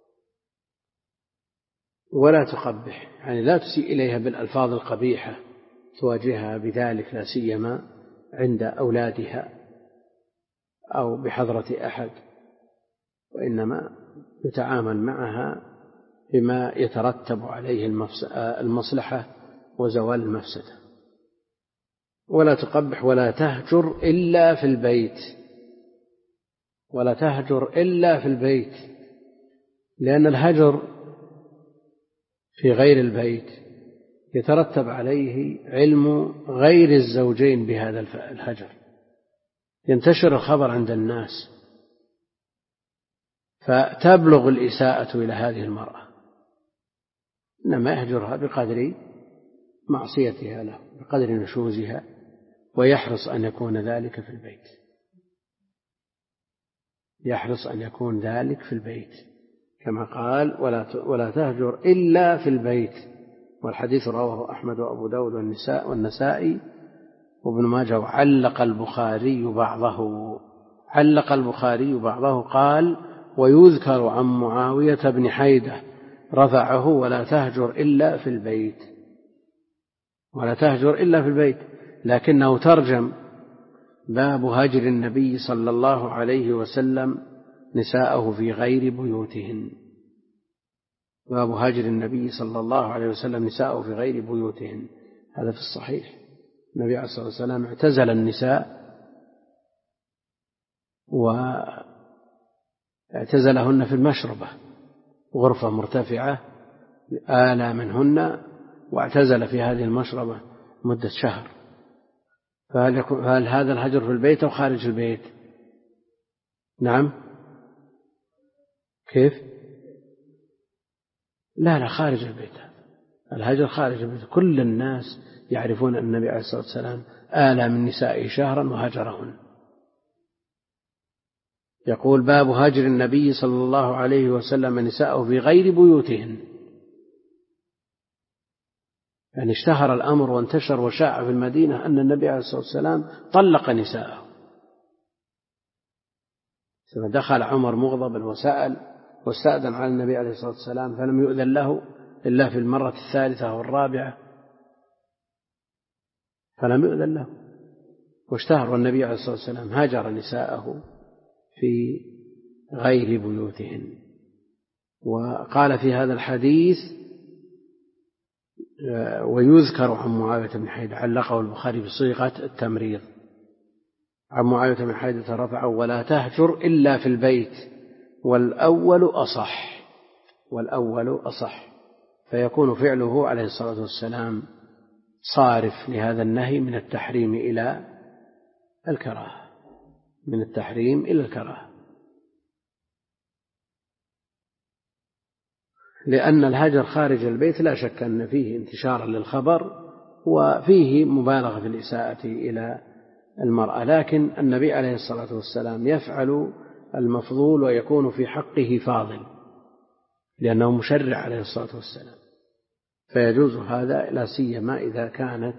ولا تقبح يعني لا تسيء إليها بالألفاظ القبيحة، تواجهها بذلك لا سيما عند أولادها أو بحضرة أحد، وإنما يتعامل معها بما يترتب عليه المصلحة وزوال المفسدة. ولا تقبح ولا تهجر إلا في البيت، ولا تهجر إلا في البيت، لأن الهجر في غير البيت يترتب عليه علم غير الزوجين بهذا الهجر، ينتشر الخبر عند الناس فتبلغ الإساءة إلى هذه المرأة، إنما يهجرها بقدر معصيتها له، بقدر نشوزها، ويحرص أن يكون ذلك في البيت، يحرص أن يكون ذلك في البيت كما قال: ولا ولا تهجر إلا في البيت. والحديث رواه أحمد وأبو داود والنساء والنسائي وابن ماجه. وعلق البخاري بعضه، علق البخاري بعضه قال: ويذكر عن معاوية بن حيدة رفعه: ولا تهجر إلا في البيت، ولا تهجر إلا في البيت، لكنه ترجم: باب هجر النبي صلى الله عليه وسلم نساءه في غير بيوتهن. باب هجر النبي صلى الله عليه وسلم نساءه في غير بيوتهن، هذا في الصحيح. النبي عليه الصلاة والسلام اعتزل النساء واعتزلهن في المشربة، غرفة مرتفعة آلى منهن، واعتزل في هذه المشربة مدة شهر. فهل هذا الهجر في البيت أو خارج البيت؟ نعم. كيف؟ لا لا خارج البيت، الهجر خارج البيت. كل الناس يعرفون أن النبي عليه الصلاة والسلام آلى من نسائه شهرا وهجرهن. يقول: باب هجر النبي صلى الله عليه وسلم نساءه في غير بيوتهن، يعني اشتهر الأمر وانتشر وشاع في المدينة أن النبي عليه الصلاة والسلام طلق نساءه. ثم دخل عمر مغضبا وسأل واستأذن على النبي عليه الصلاة والسلام فلم يؤذن له إلا في المرة الثالثة والرابعة، فلم يؤذن له، واشتهر والنبي عليه الصلاة والسلام هاجر نساءه في غير بيوتهن. وقال في هذا الحديث: ويذكر عن معاوية بن حيدة، علقه البخاري بصيغة التمريض، عن معاوية بن حيدة رفعه: ولا تهجر إلا في البيت، والأول أصح، والأول أصح، فيكون فعله عليه الصلاة والسلام صارف لهذا النهي من التحريم إلى الكراهة، من التحريم إلى الكراهة، لأن الهجر خارج البيت لا شك أن فيه انتشارا للخبر وفيه مبالغة في الإساءة إلى المرأة، لكن النبي عليه الصلاة والسلام يفعل المفضول ويكون في حقه فاضل لأنه مشرع عليه الصلاة والسلام، فيجوز هذا لا سيما إذا كانت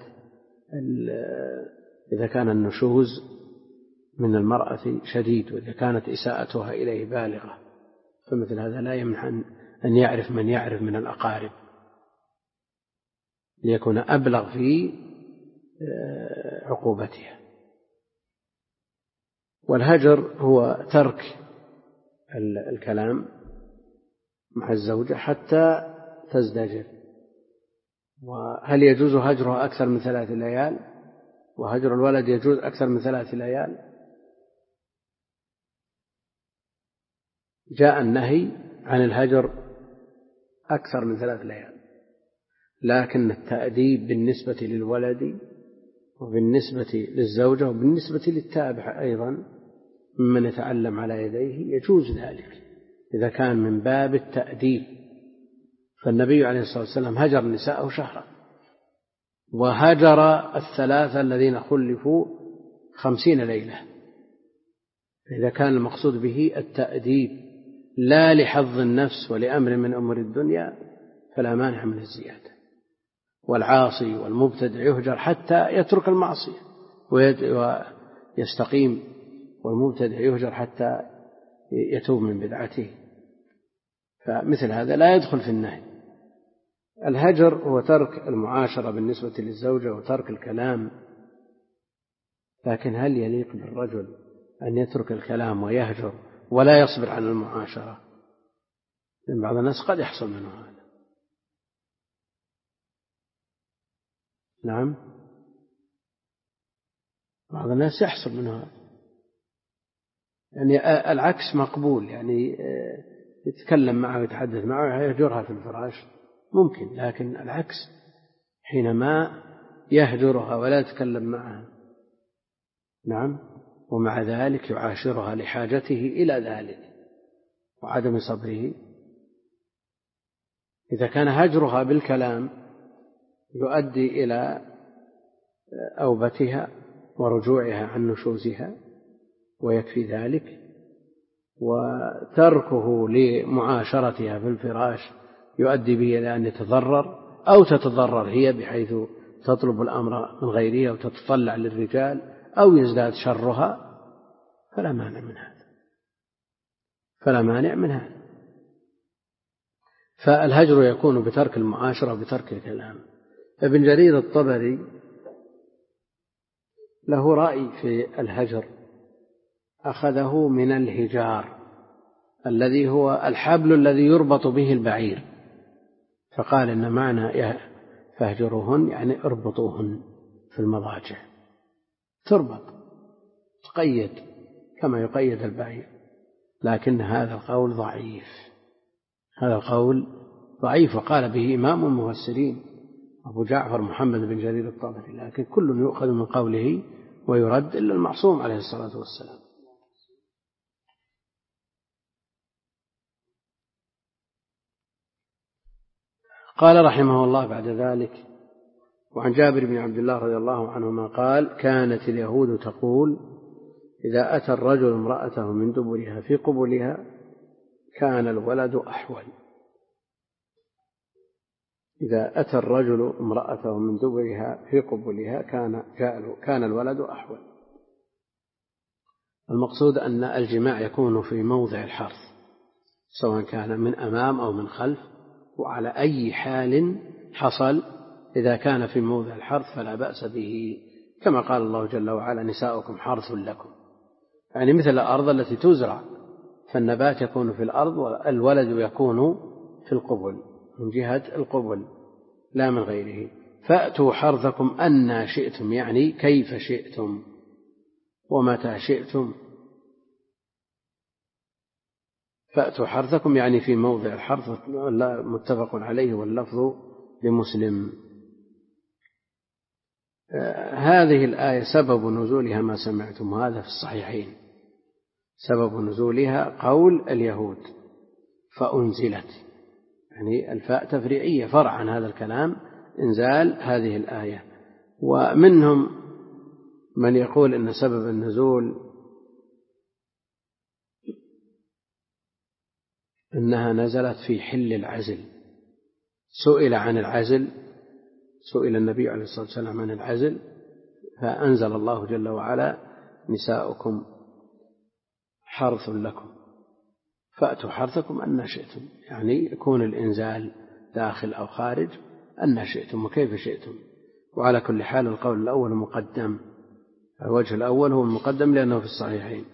إذا كان النشوز من المرأة شديد، وإذا كانت إساءتها إليه بالغة، فمثل هذا لا يمنع أن يعرف من يعرف من الأقارب ليكون أبلغ في عقوبتها. والهجر هو ترك الكلام مع الزوجة حتى تزدجر، وهل يجوز هجرها أكثر من ثلاث ليال؟ وهجر الولد يجوز أكثر من ثلاث ليال؟ جاء النهي عن الهجر أكثر من ثلاث ليال، لكن التأديب بالنسبة للولد وبالنسبة للزوجة وبالنسبة للتابع أيضا ممن يتعلم على يديه يجوز ذلك إذا كان من باب التأديب. فالنبي عليه الصلاة والسلام هجر نساءه شهرا، وهجر الثلاثة الذين خلفوا خمسين ليلة. إذا كان المقصود به التأديب لا لحظ النفس ولأمر من أمور الدنيا فلا مانع من الزيادة. والعاصي والمبتدع يهجر حتى يترك المعصية ويستقيم، والمبتدع يهجر حتى يتوب من بدعته، فمثل هذا لا يدخل في النهي. الهجر هو ترك المعاشرة بالنسبة للزوجة وترك الكلام، لكن هل يليق بالرجل أن يترك الكلام ويهجر ولا يصبر عن المعاشرة؟ لأن بعض الناس قد يحصل منه هذا. نعم، بعض الناس يحصل منه هذا، يعني العكس مقبول، يعني يتكلم معه ويتحدث معه يهجرها في الفراش ممكن، لكن العكس حينما يهجرها ولا يتكلم معها، نعم، ومع ذلك يعاشرها لحاجته إلى ذلك وعدم صبره. إذا كان هجرها بالكلام يؤدي إلى أوبتها ورجوعها عن نشوزها ويكفي ذلك، وتركه لمعاشرتها في الفراش يؤدي به إلى أن يتضرر أو تتضرر هي بحيث تطلب الأمر من غيرها وتتطلع للرجال أو يزداد شرها، فلا مانع من هذا، فلا مانع من هذا. فالهجر يكون بترك المعاشرة وبترك الكلام. ابن جرير الطبري له رأي في الهجر، أخذه من الهجار الذي هو الحبل الذي يربط به البعير، فقال إن معنى فاهجروهن يعني اربطوهن في المضاجع، تربط تقيد كما يقيد البعير، لكن هذا القول ضعيف، هذا القول ضعيف، وقال به إمام المفسرين أبو جعفر محمد بن جرير الطبري، لكن كل يؤخذ من قوله ويرد إلا المعصوم عليه الصلاة والسلام. قال رحمه الله بعد ذلك: وعن جابر بن عبد الله رضي الله عنهما قال: كانت اليهود تقول إذا أتى الرجل امرأته من دبرها في قبلها كان الولد أحول. إذا أتى الرجل امرأته من دبرها في قبلها كان كان الولد أحول. المقصود أن الجماع يكون في موضع الحرث سواء كان من أمام أو من خلف، وعلى أي حال حصل إذا كان في موضع الحرث فلا بأس به، كما قال الله جل وعلا: نساؤكم حرث لكم، يعني مثل الأرض التي تزرع، فالنبات يكون في الأرض والولد يكون في القبل من جهة القبل لا من غيره. فأتوا حرثكم أن شئتم، يعني كيف شئتم ومتى شئتم. فأتوا حرثكم يعني في موضع الحرث، متفق عليه واللفظ لمسلم. هذه الآية سبب نزولها ما سمعتم، هذا في الصحيحين، سبب نزولها قول اليهود فأنزلت، يعني الفاء تفريعية فرع عن هذا الكلام، إنزال هذه الآية. ومنهم من يقول إن سبب النزول إنها نزلت في حل العزل، سئل عن العزل، سئل النبي عليه الصلاة والسلام عن العزل فأنزل الله جل وعلا: نساؤكم حرث لكم فأتوا حرثكم أن شئتم، يعني يكون الإنزال داخل أو خارج أن شئتم وكيف شئتم. وعلى كل حال القول الأول مقدم، الوجه الأول هو المقدم لأنه في الصحيحين.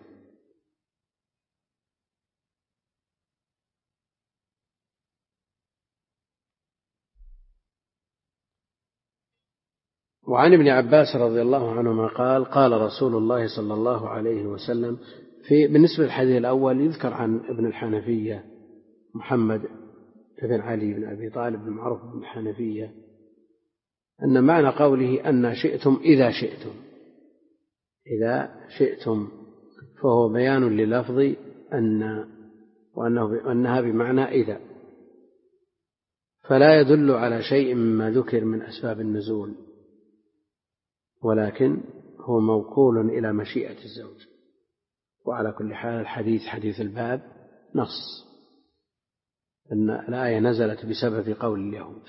وعن ابن عباس رضي الله عنهما قال قال رسول الله صلى الله عليه وسلم في بالنسبة للحديث الأول يذكر عن ابن الحنفية محمد بن علي بن أبي طالب المعروف بن الحنفية أن معنى قوله أن شئتم إذا شئتم إذا شئتم فهو بيان للفظ أن وأنه أنها بمعنى إذا، فلا يدل على شيء مما ذكر من أسباب النزول، ولكن هو موكول إلى مشيئة الزوج. وعلى كل حال الحديث حديث الباب نص أن الآية نزلت بسبب قول اليهود،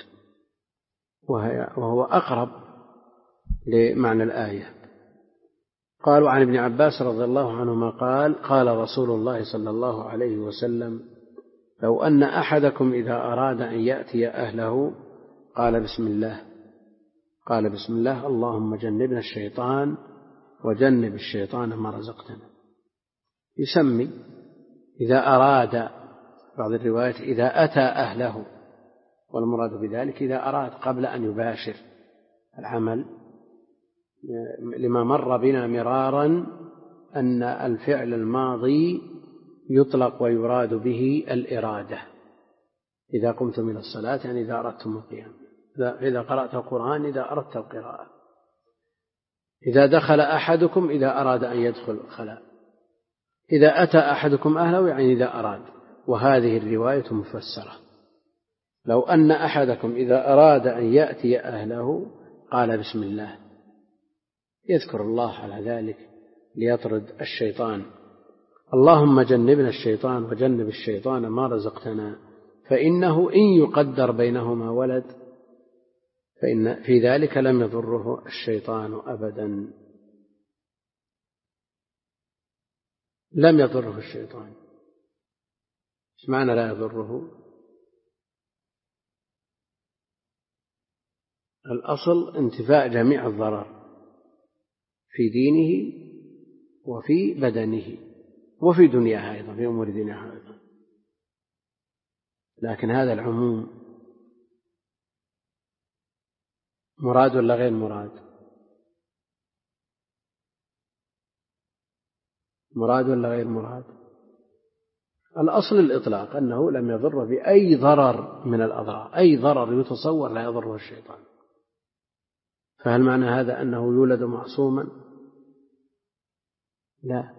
وهو أقرب لمعنى الآية. قالوا عن ابن عباس رضي الله عنهما قال قال رسول الله صلى الله عليه وسلم لو أن أحدكم إذا أراد أن يأتي أهله قال بسم الله قال بسم الله اللهم جنبنا الشيطان وجنب الشيطان ما رزقتنا. يسمي إذا أراد، بعض الروايات إذا أتى أهله، والمراد بذلك إذا أراد قبل أن يباشر العمل، لما مر بنا مرارا أن الفعل الماضي يطلق ويراد به الإرادة. إذا قمتم إلى الصلاة يعني إذا أردتم القيام، إذا قرأت القرآن إذا أردت القراءة، إذا دخل أحدكم إذا أراد أن يدخل الخلاء، إذا أتى أحدكم أهله يعني إذا أراد. وهذه الرواية مفسرة، لو أن أحدكم إذا أراد أن يأتي أهله قال بسم الله، يذكر الله على ذلك ليطرد الشيطان. اللهم جنبنا الشيطان وجنب الشيطان ما رزقتنا، فإنه إن يقدر بينهما ولد فإن في ذلك لم يضره الشيطان أبدا، لم يضره الشيطان. ايش معنى لا يضره؟ الأصل انتفاء جميع الضرر في دينه وفي بدنه وفي دنياها أيضا، في أمور دينها أيضا. لكن هذا العموم مراد ولا غير مراد؟ مراد ولا غير مراد؟ الأصل الإطلاق أنه لم يضر بأي ضرر من الأضرار، أي ضرر يتصور لا يضره الشيطان. فهل معنى هذا أنه يولد معصوما؟ لا،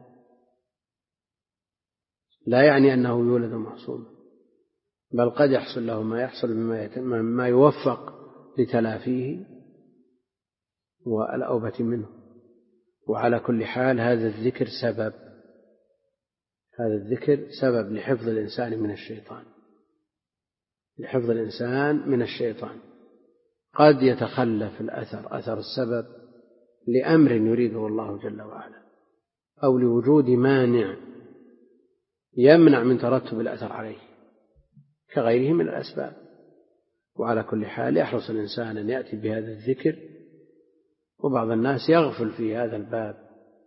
لا يعني أنه يولد معصوما، بل قد يحصل له ما يحصل مما يوفق لتلافيه والأوبة منه. وعلى كل حال هذا الذكر سبب، هذا الذكر سبب لحفظ الإنسان من الشيطان، لحفظ الإنسان من الشيطان. قد يتخلف الأثر، أثر السبب، لأمر يريده الله جل وعلا، أو لوجود مانع يمنع من ترتب الأثر عليه كغيره من الأسباب. وعلى كل حال يحرص الإنسان أن يأتي بهذا الذكر، وبعض الناس يغفل في هذا الباب،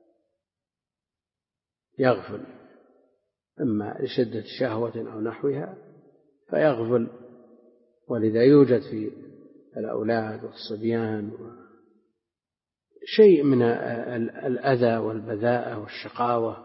يغفل إما لشدة شهوة أو نحوها فيغفل. ولذا يوجد في الأولاد والصبيان شيء من الأذى والبذاءة والشقاوة.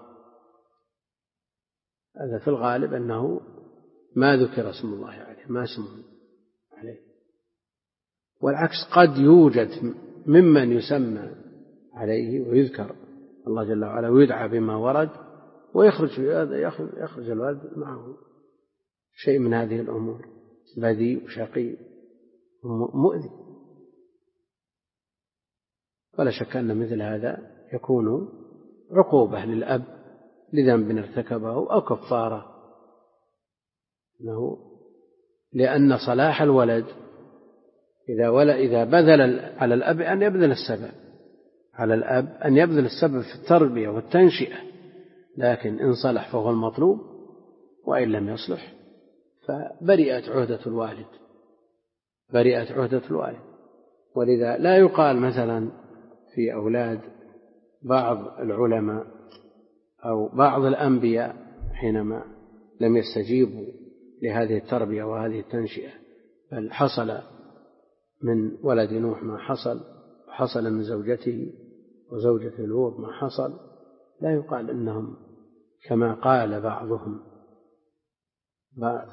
هذا في الغالب أنه ما ذكر اسم الله عليه، ما اسمه عليه. والعكس قد يوجد ممن يسمى عليه ويذكر الله جل وعلا ويدعى بما ورد، ويخرج يخرج الولد معه شيء من هذه الأمور، بذيء وشقي مؤذي. ولا شك أن مثل هذا يكون عقوبة للأب لذنب ارتكبه أو كفارة له، لأن صلاح الولد إذا ولا إذا بذل على الأب أن يبذل السبب، على الأب أن يبذل السبب في التربية والتنشئة، لكن إن صلح فهو المطلوب، وإن لم يصلح فبرئت عهدة الوالد، برئت عهدة الوالد. ولذا لا يقال مثلا في أولاد بعض العلماء أو بعض الأنبياء حينما لم يستجيبوا لهذه التربية وهذه التنشئة، بل حصل من ولد نوح ما حصل، وحصل من زوجته وزوجة لوط ما حصل، لا يقال إنهم كما قال بعضهم بعض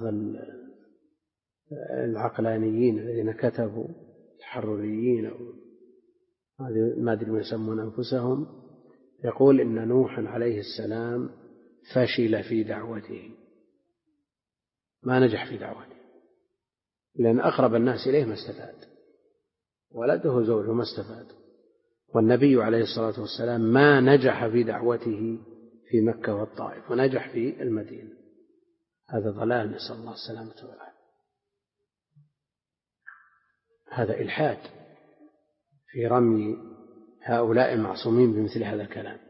العقلانيين الذين كتبوا التحرريين أو ما أدري ما يسمون أنفسهم، يقول إن نوح عليه السلام فشل في دعوته، ما نجح في دعوته، لأن أقرب الناس إليه ما استفاد، ولده زوجه ما استفاد، والنبي عليه الصلاة والسلام ما نجح في دعوته في مكة والطائف ونجح في المدينة. هذا ضلال، نسأل الله السلامة والعافية. هذا إلحاد في رمي هؤلاء المعصومين بمثل هذا الكلام،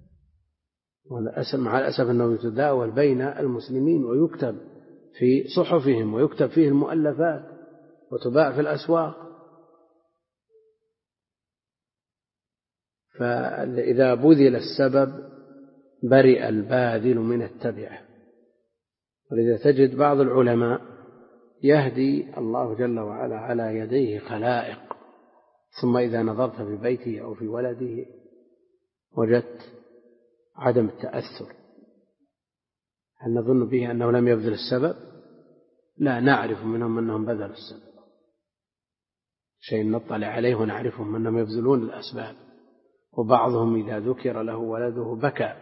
مع الأسف أنه يتداول بين المسلمين ويكتب في صحفهم ويكتب فيه المؤلفات وتباع في الأسواق. فإذا بذل السبب برئ الباذل من التبعة. ولذا تجد بعض العلماء يهدي الله جل وعلا على يديه خلائق، ثم إذا نظرت في بيته أو في ولده وجدت عدم التأثر. هل نظن به أنه لم يبذل السبب؟ لا، نعرف منهم أنهم بذلوا السبب، شيء نطلع عليه ونعرفهم أنهم يبذلون الأسباب. وبعضهم إذا ذكر له ولده بكى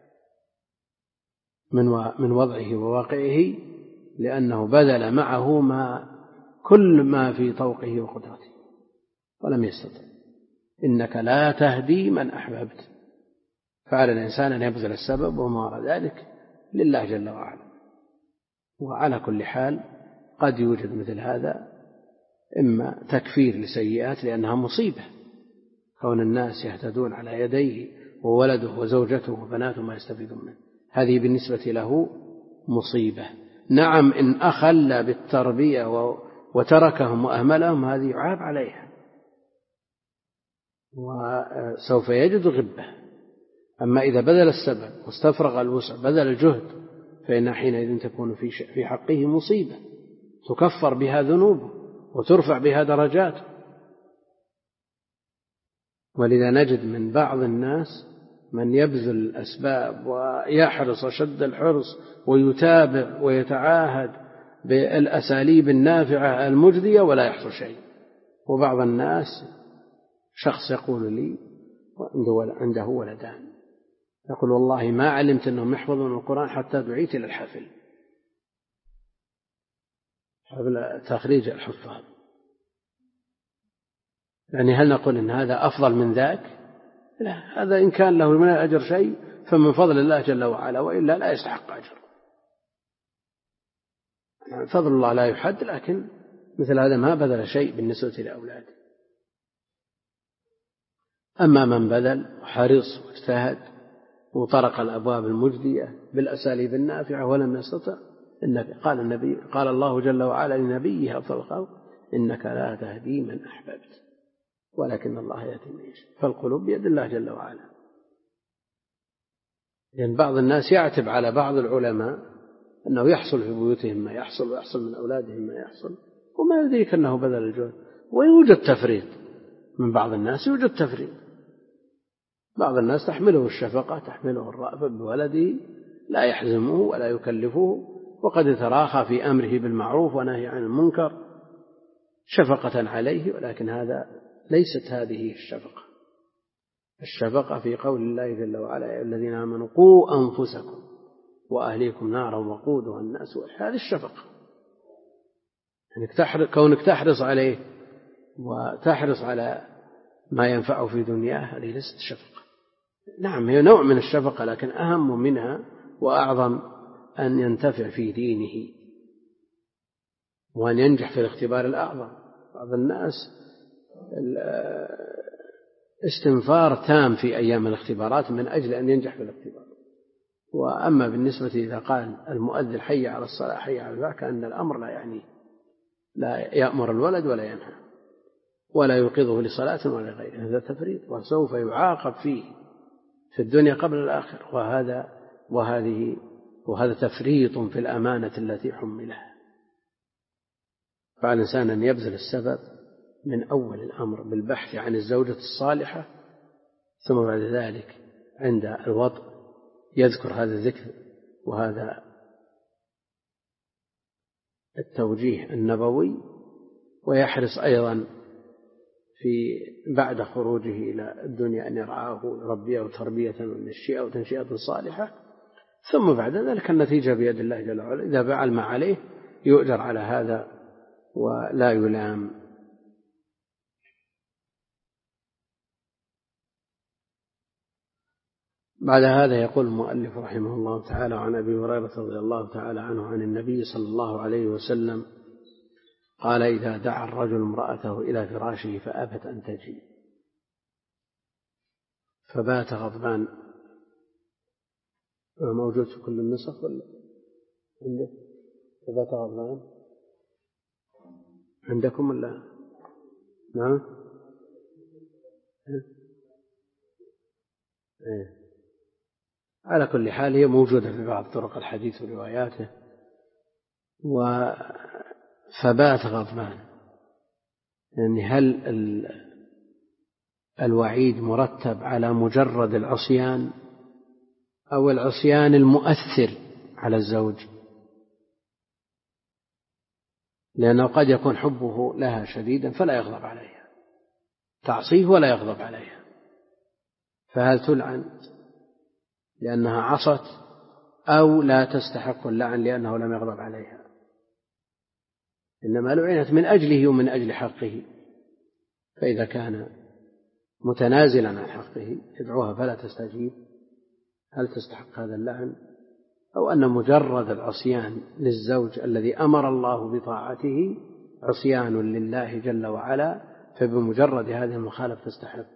من وضعه وواقعه، لأنه بذل معه ما كل ما في طوقه وقدرته ولم يستطع. إنك لا تهدي من أحببت، فعلى الإنسان أن يبذل السبب وما وراء ذلك لله جل وعلا. وعلى كل حال قد يوجد مثل هذا، إما تكفير لسيئات لأنها مصيبة، كون الناس يهتدون على يديه وولده وزوجته وبناته ما يستفيدون منه، هذه بالنسبة له مصيبة. نعم، إن أخل بالتربية وتركهم وأهملهم هذه يعاب عليها وسوف يجد غبة. أما إذا بذل السبب واستفرغ الوسع بذل الجهد، فإن حينئذ تكون في حقه مصيبة تكفر بها ذنوبه وترفع بها درجاته. ولذا نجد من بعض الناس من يبذل الأسباب ويحرص شد الحرص ويتابع ويتعاهد بالأساليب النافعة المجدية ولا يحصل شيء. وبعض الناس شخص يقول لي عنده ولدان، يقول والله ما علمت أنهم يحفظون القرآن حتى دعيت إلى الحفل، حفل تخريج الحفاظ. يعني هل نقول إن هذا أفضل من ذاك؟ لا، هذا إن كان له من الأجر شيء فمن فضل الله جل وعلا، وإلا لا يستحق أجر. يعني فضل الله لا يحد، لكن مثل هذا ما بذل شيء بالنسبة لأولاده. أما من بذل وحرص واجتهد وطرق الأبواب المجدية بالأساليب النافعة ولم يستطع، إنك قال النبي قال الله جل وعلا لنبيه أفضل الخلق إنك لا تهدي من أحببت ولكن الله يهدي من يشاء، فالقلوب بيد الله جل وعلا. لأن يعني بعض الناس يعتب على بعض العلماء أنه يحصل في بيوتهم ما يحصل ويحصل من أولادهم ما يحصل، وما يدريك أنه بذل الجهد. ويوجد تفريط من بعض الناس، يوجد تفريط. بعض الناس تحمله الشفقة، تحمله الرأفة بولده، لا يحزمه ولا يكلفه، وقد يتراخى في أمره بالمعروف ونهي عن المنكر شفقة عليه، ولكن هذا ليست هذه الشفقة. الشفقة في قول الله جل وعلا يا الذين آمنوا قوا أنفسكم وأهليكم نارا وقودها الناس والحجارة، هذه الشفقة. يعني كونك تحرص عليه وتحرص على ما ينفعه في دنياه، هذه ليست شفقة. نعم، هي نوع من الشفقة، لكن أهم منها وأعظم أن ينتفع في دينه وأن ينجح في الاختبار الأعظم. بعض الناس استنفار تام في أيام الاختبارات من أجل أن ينجح في الاختبار. وأما بالنسبة إذا قال المؤذن حي على الصلاة حي على الفلاح، كأن الأمر لا يعني لا يأمر الولد ولا ينهى ولا يوقظه لصلاة ولا غيره، هذا تفريط وسوف يعاقب فيه في الدنيا قبل الآخر. وهذا وهذه وهذا تفريط في الأمانة التي حملها. فعلى الإنسان أن يبذل السبب من أول الأمر بالبحث عن الزوجة الصالحة، ثم بعد ذلك عند الوطء يذكر هذا الذكر وهذا التوجيه النبوي، ويحرص أيضا في بعد خروجه إلى الدنيا أن يرعاه ويربيه تربية ونشئة وتنشئة صالحة. ثم بعد ذلك النتيجة بيد الله جل وعلا، إذا فعل ما عليه يؤجر على هذا ولا يلام. بعد هذا يقول المؤلف رحمه الله تعالى: عن أبي هريرة رضي الله تعالى عنه عن النبي صلى الله عليه وسلم قال: إذا دعا الرجل امرأته إلى فراشه فأبت أن تجي فبات غضبان. موجود في كل النسخ ولا عندك؟ فبات غضبان عندكم ولا؟ نعم. إيه. على كل حال هي موجودة في بعض طرق الحديث ورواياته. فبات غضبان، يعني هل الوعيد مرتب على مجرد العصيان أو العصيان المؤثر على الزوج؟ لأنه قد يكون حبه لها شديدا فلا يغضب عليها، تعصيه ولا يغضب عليها، فهل تلعن لأنها عصت أو لا تستحق اللعن لأنه لم يغضب عليها؟ إنما لعنت من أجله ومن أجل حقه. فإذا كان متنازلا عن حقه يدعوها فلا تستجيب، هل تستحق هذا اللعن؟ أو أن مجرد العصيان للزوج الذي أمر الله بطاعته عصيان لله جل وعلا، فبمجرد هذه المخالفة تستحق.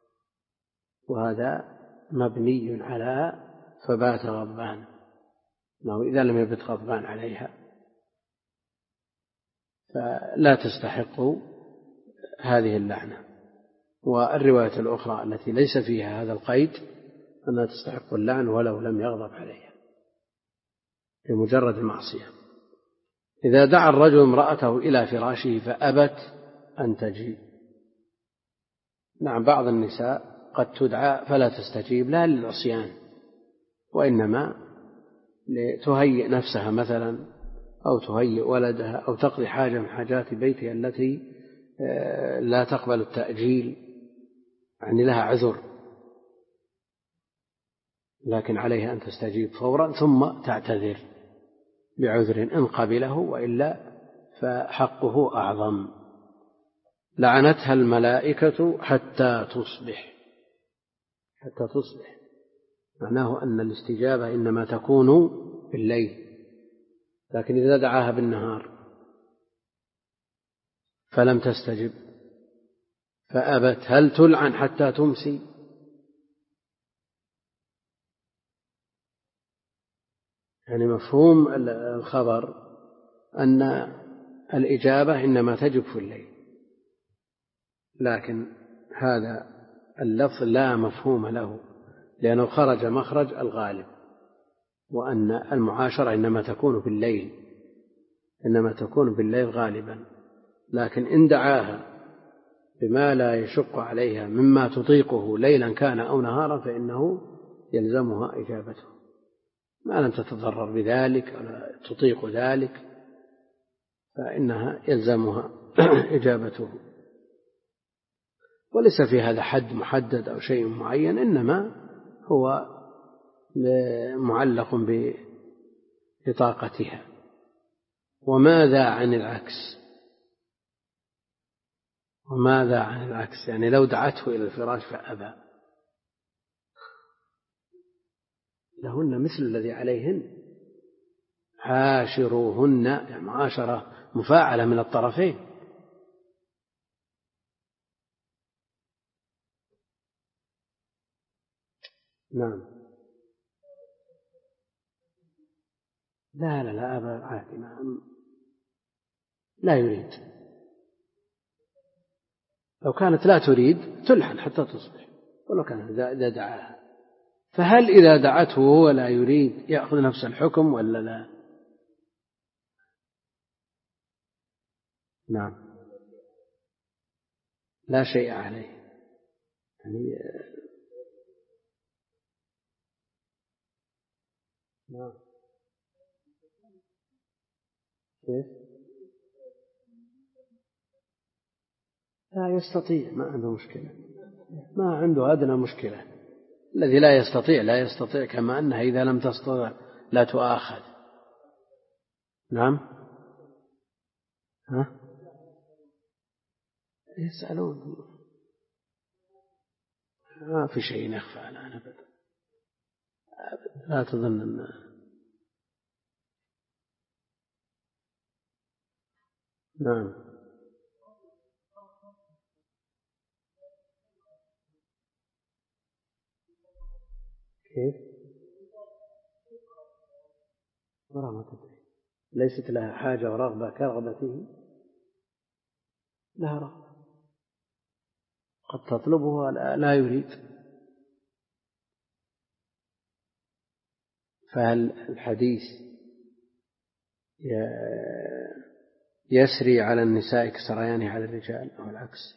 وهذا مبني على فبات غضبان، أنه إذا لم يبت غضبان عليها فلا تستحق هذه اللعنة. والرواية الأخرى التي ليس فيها هذا القيد أنها تستحق اللعن ولو لم يغضب عليها بمجرد المعصية. إذا دعا الرجل امرأته إلى فراشه فأبت أن تجي. نعم، بعض النساء قد تدعى فلا تستجيب لا للعصيان، وإنما لتهيئ نفسها مثلا أو تهيئ ولدها أو تقضي حاجة من حاجات بيتها التي لا تقبل التأجيل، يعني لها عذر، لكن عليها أن تستجيب فورا ثم تعتذر بعذر إن قبله، وإلا فحقه أعظم. لعنتها الملائكة حتى تصبح. حتى تصبح معناه أن الاستجابة إنما تكون بالليل، لكن إذا دعاها بالنهار فلم تستجب فأبت، هل تلعن حتى تمسي؟ يعني مفهوم الخبر أن الإجابة إنما تجب في الليل، لكن هذا اللفظ لا مفهوم له، لأنه خرج مخرج الغالب، وأن المعاشرة إنما تكون بالليل، إنما تكون بالليل غالبا. لكن إن دعاها بما لا يشق عليها مما تطيقه ليلا كان أو نهارا فإنه يلزمها إجابته، ما لم تتضرر بذلك ولا تطيق ذلك فإنها يلزمها إجابته. وليس في هذا حد محدد أو شيء معين، إنما هو معلق بطاقتها. وماذا عن العكس؟ وماذا عن العكس؟ يعني لو دعته إلى الفراش فأبى، لهن مثل الذي عليهن، عاشروهن، يعني معاشرة مفاعلة من الطرفين. نعم. لا لا لا أبا عادي، لا يريد. لو كانت لا تريد تلحن حتى تصبح، ولو كان إذا دعاها. فهل إذا دعته ولا يريد يأخذ نفس الحكم ولا لا؟ نعم. لا شيء عليه يعني. نعم. كيف؟ لا يستطيع، ما عنده مشكلة، ما عنده أدنى مشكلة. الذي لا يستطيع لا يستطيع، كما أنها إذا لم تستطع لا تؤاخذ. نعم. ها؟ يسألون، ما في شيء يخفى على أبدا، لا تظن أن نعم. كيف؟ ورا ما تدري، ليست لها حاجة ورغبة كرغبته، لها رغبة قد تطلبه لا يريد. فهل الحديث يسري على النساء كسريانه على الرجال أو العكس؟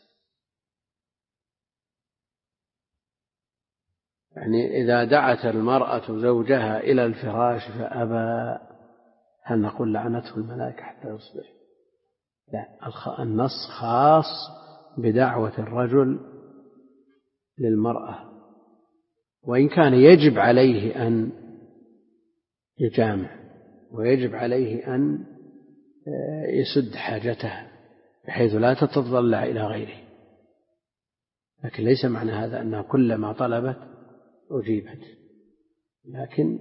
يعني إذا دعت المرأة زوجها إلى الفراش فأبى، هل نقول لعنته الملائكة حتى يصبح؟ لا، النص خاص بدعوة الرجل للمرأة، وإن كان يجب عليه أن يجامع ويجب عليه أن يسد حاجتها بحيث لا تتطلع إلى غيره، لكن ليس معنى هذا أنها كلما طلبت أجيبت، لكن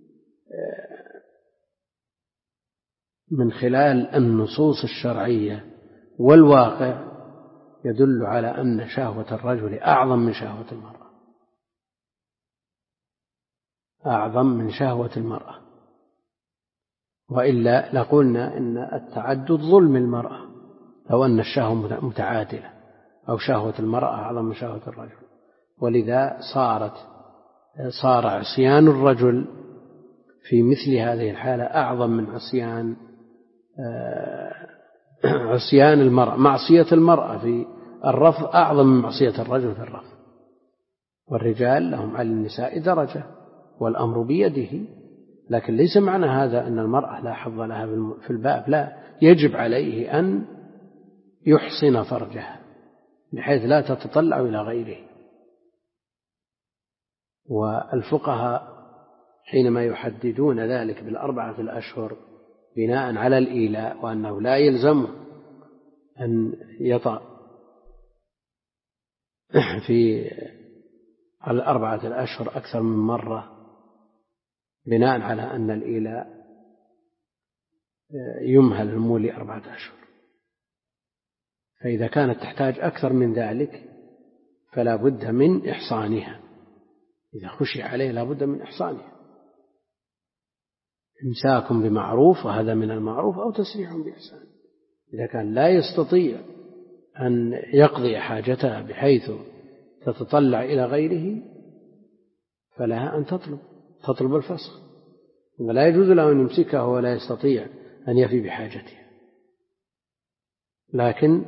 من خلال النصوص الشرعية والواقع يدل على أن شهوة الرجل أعظم من شهوة المرأة، أعظم من شهوة المرأة، وإلا لقلنا إن التعدد ظلم المرأة لو أن الشهوة متعادلة أو شهوة المرأة أعظم من شهوة الرجل. ولذا صارت صار عصيان الرجل في مثل هذه الحالة أعظم من عصيان عصيان المرأة. معصية المرأة في الرفض أعظم من معصية الرجل في الرفض، والرجال لهم على النساء درجة والأمر بيده، لكن ليس معنى هذا أن المرأة لا حظ لها في الباب، لا، يجب عليه أن يحصن فرجها بحيث لا تتطلع إلى غيره. والفقهاء حينما يحددون ذلك بالأربعة الأشهر بناء على الإيلاء وأنه لا يلزم أن يطأ في الأربعة الأشهر أكثر من مرة، بناء على أن الإيلاء يمهل المولي أربعة أشهر، فإذا كانت تحتاج أكثر من ذلك فلا بد من إحصانها، إذا خشي عليه لا بد من إحصانها، إمساك بمعروف وهذا من المعروف أو تسريح بإحسان. إذا كان لا يستطيع أن يقضي حاجتها بحيث تتطلع إلى غيره فلها أن تطلب تطلب الفسخ، ولا يجوز له أن يمسكها ولا يستطيع أن يفي بحاجتها. لكن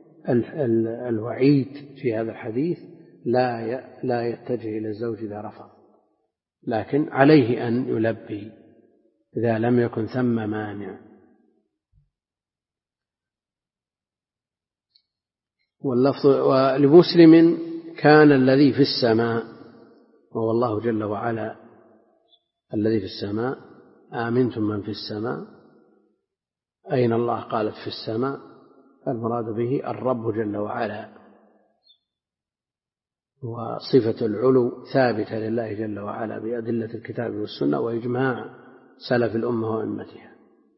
الوعيد في هذا الحديث لا لا يتجه إلى الزوج إذا رفض، لكن عليه أن يلبي إذا لم يكن ثم مانع. واللفظ ولمسلم كان الذي في السماء، وهو الله جل وعلا الذي في السماء، آمنتم من في السماء، أين الله؟ قالت في السماء، المراد به الرب جل وعلا، وصفة العلو ثابتة لله جل وعلا بأدلة الكتاب والسنة وإجماع سلف الأمة وأئمتها.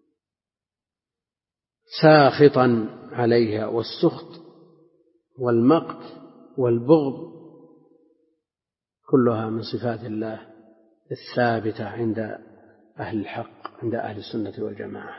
ساخطا عليها، والسخط والمقت والبغض كلها من صفات الله الثابتة عند أهل الحق، عند أهل السنة والجماعة.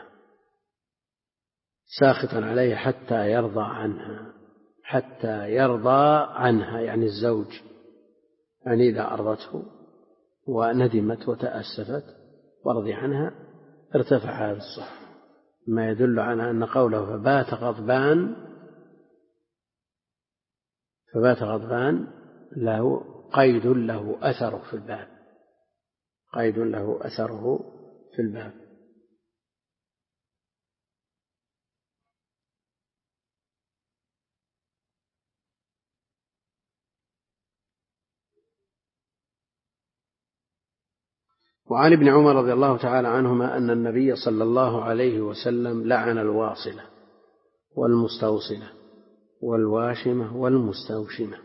ساخطا عليها حتى يرضى عنها، حتى يرضى عنها يعني الزوج، يعني إذا أرضته وندمت وتأسفت ورضي عنها ارتفع هذا الصح، ما يدل على أن قوله فبات غضبان فبات غضبان له قيد له أثره في الباب، قيد له أثره في الباب. وعن ابن عمر رضي الله تعالى عنهما أن النبي صلى الله عليه وسلم لعن الواصلة والمستوصلة والواشمة والمستوشمة.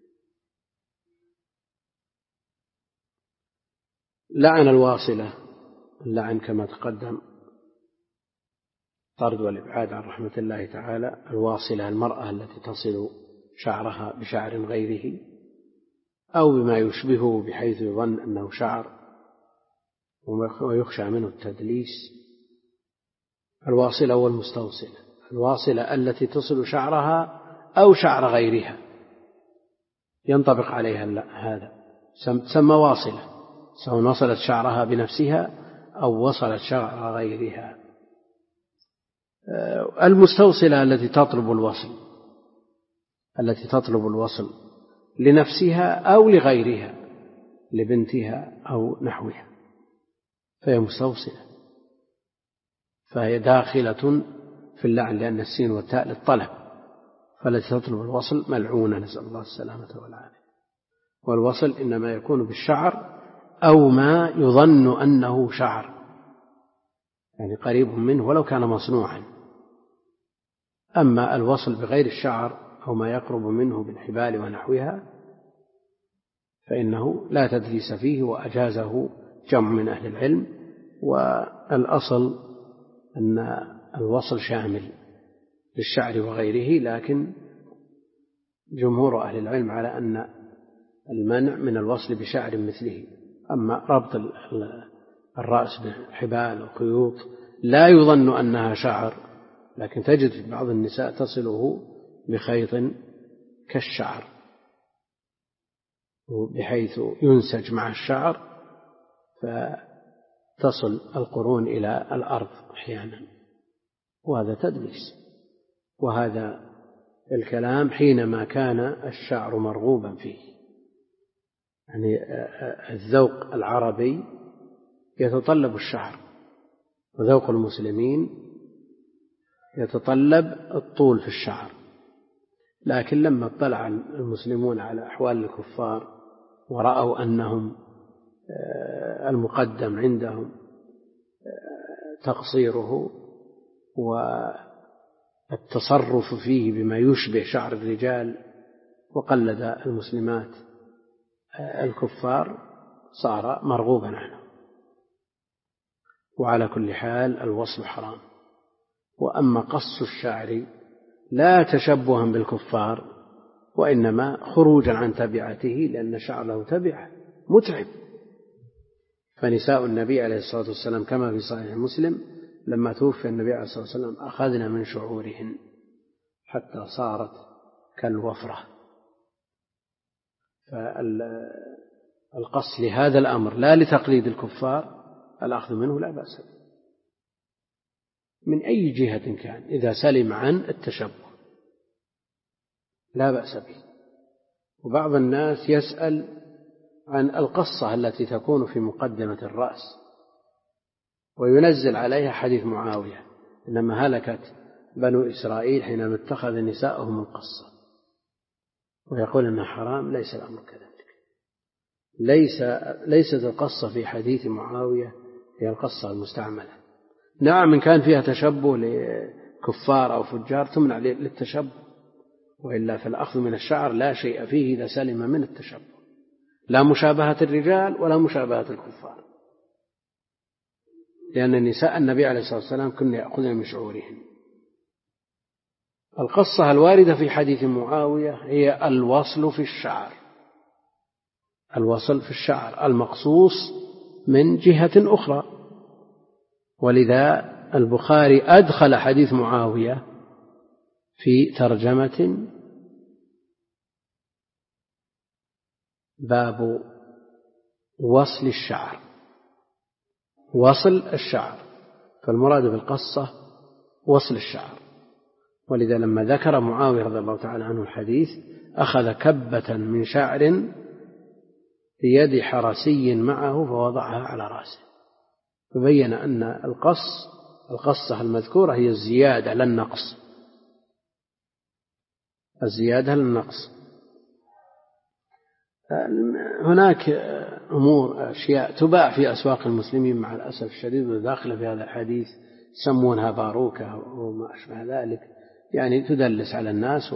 لعن الواصلة، اللعن كما تقدم طرد والإبعاد عن رحمة الله تعالى. الواصلة المرأة التي تصل شعرها بشعر غيره أو بما يشبهه بحيث يظن أنه شعر ويخشى منه التدليس. الواصلة والمستوصلة، الواصلة التي تصل شعرها أو شعر غيرها ينطبق عليها هذا تسمى واصلة، سواء وصلت شعرها بنفسها أو وصلت شعر غيرها. المستوصلة التي تطلب الوصل، التي تطلب الوصل لنفسها أو لغيرها، لبنتها أو نحوها، فهي مستوصلة، فهي داخلة في اللعن، لأن السين والتاء للطلب، فالتي تطلب الوصل ملعونة، نسأل الله السلامة والعافية. والوصل إنما يكون بالشعر أو ما يظن أنه شعر، يعني قريب منه ولو كان مصنوعا. أما الوصل بغير الشعر أو ما يقرب منه بالحبال ونحوها فإنه لا تدليس فيه، وأجازه جمع من أهل العلم. والأصل أن الوصل شامل للشعر وغيره، لكن جمهور أهل العلم على أن المنع من الوصل بشعر مثله. أما ربط الرأس بالحبال والخيوط لا يظن أنها شعر، لكن تجد في بعض النساء تصله بخيط كالشعر بحيث ينسج مع الشعر فتصل القرون إلى الأرض أحيانا، وهذا تدليس. وهذا الكلام حينما كان الشعر مرغوبا فيه، يعني الذوق العربي يتطلب الشعر، وذوق المسلمين يتطلب الطول في الشعر. لكن لما اطلع المسلمون على أحوال الكفار ورأوا أنهم المقدم عندهم تقصيره والتصرف فيه بما يشبه شعر الرجال، وقلد المسلمات الكفار، صار مرغوبا عنه. وعلى كل حال الوصل حرام. وأما قص الشعر لا تشبها بالكفار، وإنما خروجا عن تبعته، لأن الشعر له تبعة متعب. فنساء النبي عليه الصلاة والسلام كما في صحيح مسلم لما توفي النبي عليه الصلاة والسلام أخذنا من شعورهن حتى صارت كالوفرة. فالقص لهذا الأمر لا لتقليد الكفار، الأخذ منه لا بأس به من أي جهة كان، إذا سلم عن التشبه لا بأس به. وبعض الناس يسأل عن القصة التي تكون في مقدمة الرأس وينزل عليها حديث معاوية إنما هلكت بنو إسرائيل حينما اتخذ نساءهم القصة، ويقول إنها حرام. ليس الأمر كذلك، ليس ليست القصة في حديث معاوية هي القصة المستعملة. نعم إن كان فيها تشبه لكفار أو فجار تمنع للتشبه، وإلا فالأخذ من الشعر لا شيء فيه إذا سلم من التشبه، لا مشابهة الرجال ولا مشابهة الكفار، لأن النساء النبي عليه الصلاة والسلام كن يأخذن من شعورهن. القصة الواردة في حديث معاوية هي الوصل في الشعر، الوصل في الشعر المقصوص من جهة أخرى. ولذا البخاري أدخل حديث معاوية في ترجمة باب وصل الشعر، وصل الشعر، فالمراد بالقصة وصل الشعر. ولذا لما ذكر معاوية رضي الله تعالى عنه الحديث أخذ كبة من شعر بيد حرسي معه فوضعها على رأسه، فبين أن القص القصة المذكورة هي الزيادة لا النقص، الزيادة للنقص. هناك أمور أشياء تباع في أسواق المسلمين مع الأسف الشديد وداخلة في هذا الحديث يسمونها باروكة وما أشبه ذلك، يعني تدلس على الناس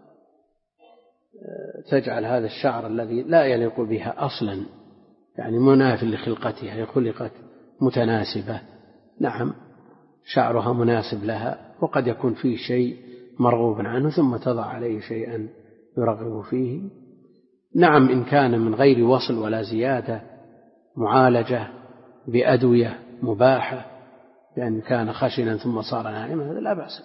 وتجعل هذا الشعر الذي لا يليق بها أصلا، يعني مناف لخلقتها، هي خلقت متناسبة، نعم شعرها مناسب لها، وقد يكون فيه شيء مرغوب عنه ثم تضع عليه شيئا يرغب فيه. نعم إن كان من غير وصل ولا زيادة، معالجة بأدوية مباحة، لأن كان خشنا ثم صار ناعما، هذا لا بأس،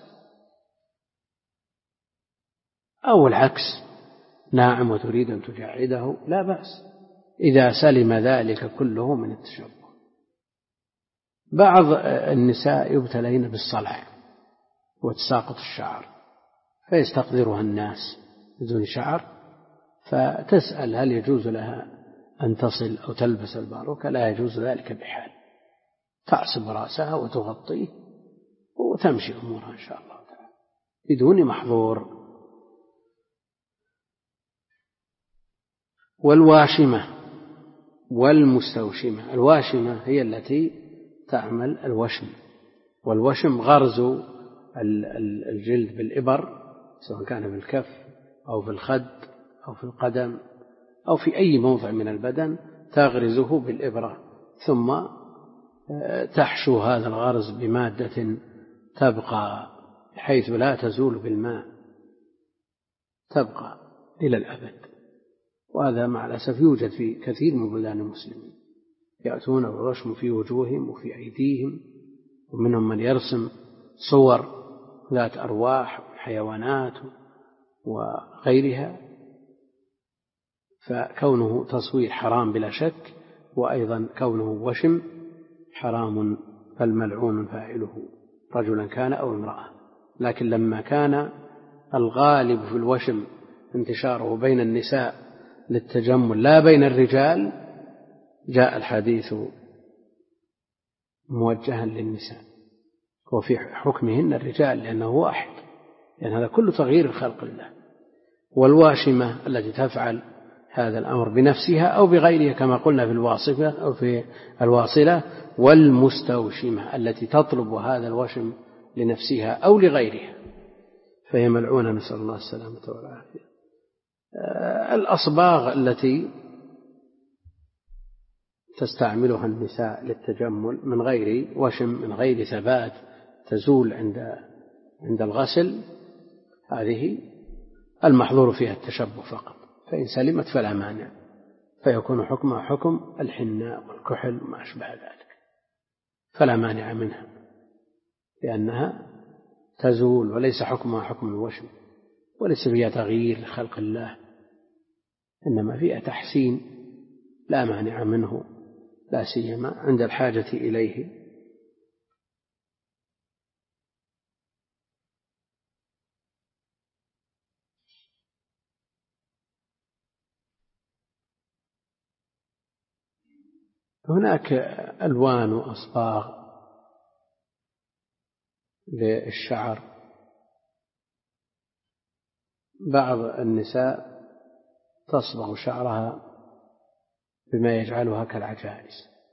أو العكس ناعم وتريد أن تجعده لا بأس، إذا سلم ذلك كله من التشبه. بعض النساء يبتلين بالصلع وتساقط الشعر فيستقدرها الناس بدون شعر، فتسأل هل يجوز لها أن تصل أو تلبس الباروكة؟ لا يجوز ذلك بحال، تعصب رأسها وتغطيه وتمشي أمورها إن شاء الله تعالى بدون محظور. والواشمة والمستوشمة، الواشمة هي التي تعمل الوشم، والوشم غرز الجلد بالإبر سواء كان في الكف أو في الخد أو في القدم أو في أي موضع من البدن، تغرزه بالإبرة ثم تحشو هذا الغرز بمادة تبقى حيث لا تزول بالماء، تبقى إلى الأبد. وهذا مع الأسف يوجد في كثير من بلدان المسلمين، يأتون والوشم في وجوههم وفي أيديهم، ومنهم من يرسم صور ذات أرواح وحيوانات وغيرها، فكونه تصوير حرام بلا شك، وأيضا كونه وشم حرام، فالملعون فاعله رجلا كان أو امرأة. لكن لما كان الغالب في الوشم انتشاره بين النساء للتجمل لا بين الرجال، جاء الحديث موجها للنساء وفي حكمهن الرجال لأنه واحد، لأن يعني هذا كله تغيير خلق الله. والواشمة التي تفعل هذا الأمر بنفسها أو بغيرها كما قلنا في الواصفة أو في الواصلة. والمستوشمة التي تطلب هذا الوشم لنفسها أو لغيرها، فهي ملعونة، نسأل الله السلامة والعافية. الأصباغ التي تستعملها النساء للتجمل من غير وشم، من غير ثبات، تزول عند عند الغسل، هذه المحظور فيها التشبه فقط، فإن سلمت فلا مانع، فيكون حكمها حكم الحناء والكحل وما أشبه ذلك، فلا مانع منها لأنها تزول، وليس حكمها حكم الوشم، وليس فيها تغيير لخلق الله، إنما فيها تحسين لا مانع منه، لا سيما عند الحاجة إليه. هناك ألوان وأصباغ للشعر. بعض النساء تصبغ شعرها بما يجعلها كالعجائز،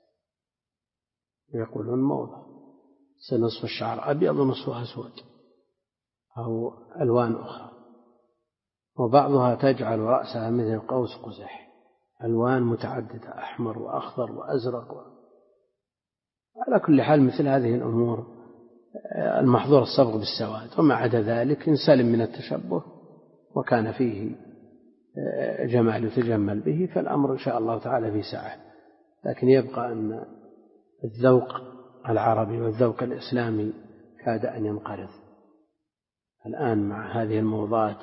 يقولون موضة، سنصف الشعر أبيض ونصفه أسود أو ألوان أخرى. وبعضها تجعل رأسها مثل قوس قزح، ألوان متعددة، أحمر وأخضر وأزرق و... على كل حال مثل هذه الأمور المحظور الصبغ بالسواد، وما عدا ذلك إن سلم من التشبه وكان فيه جمال يتجمل به فالأمر إن شاء الله تعالى في سعة. لكن يبقى أن الذوق العربي والذوق الإسلامي كاد أن ينقرض الآن مع هذه الموضات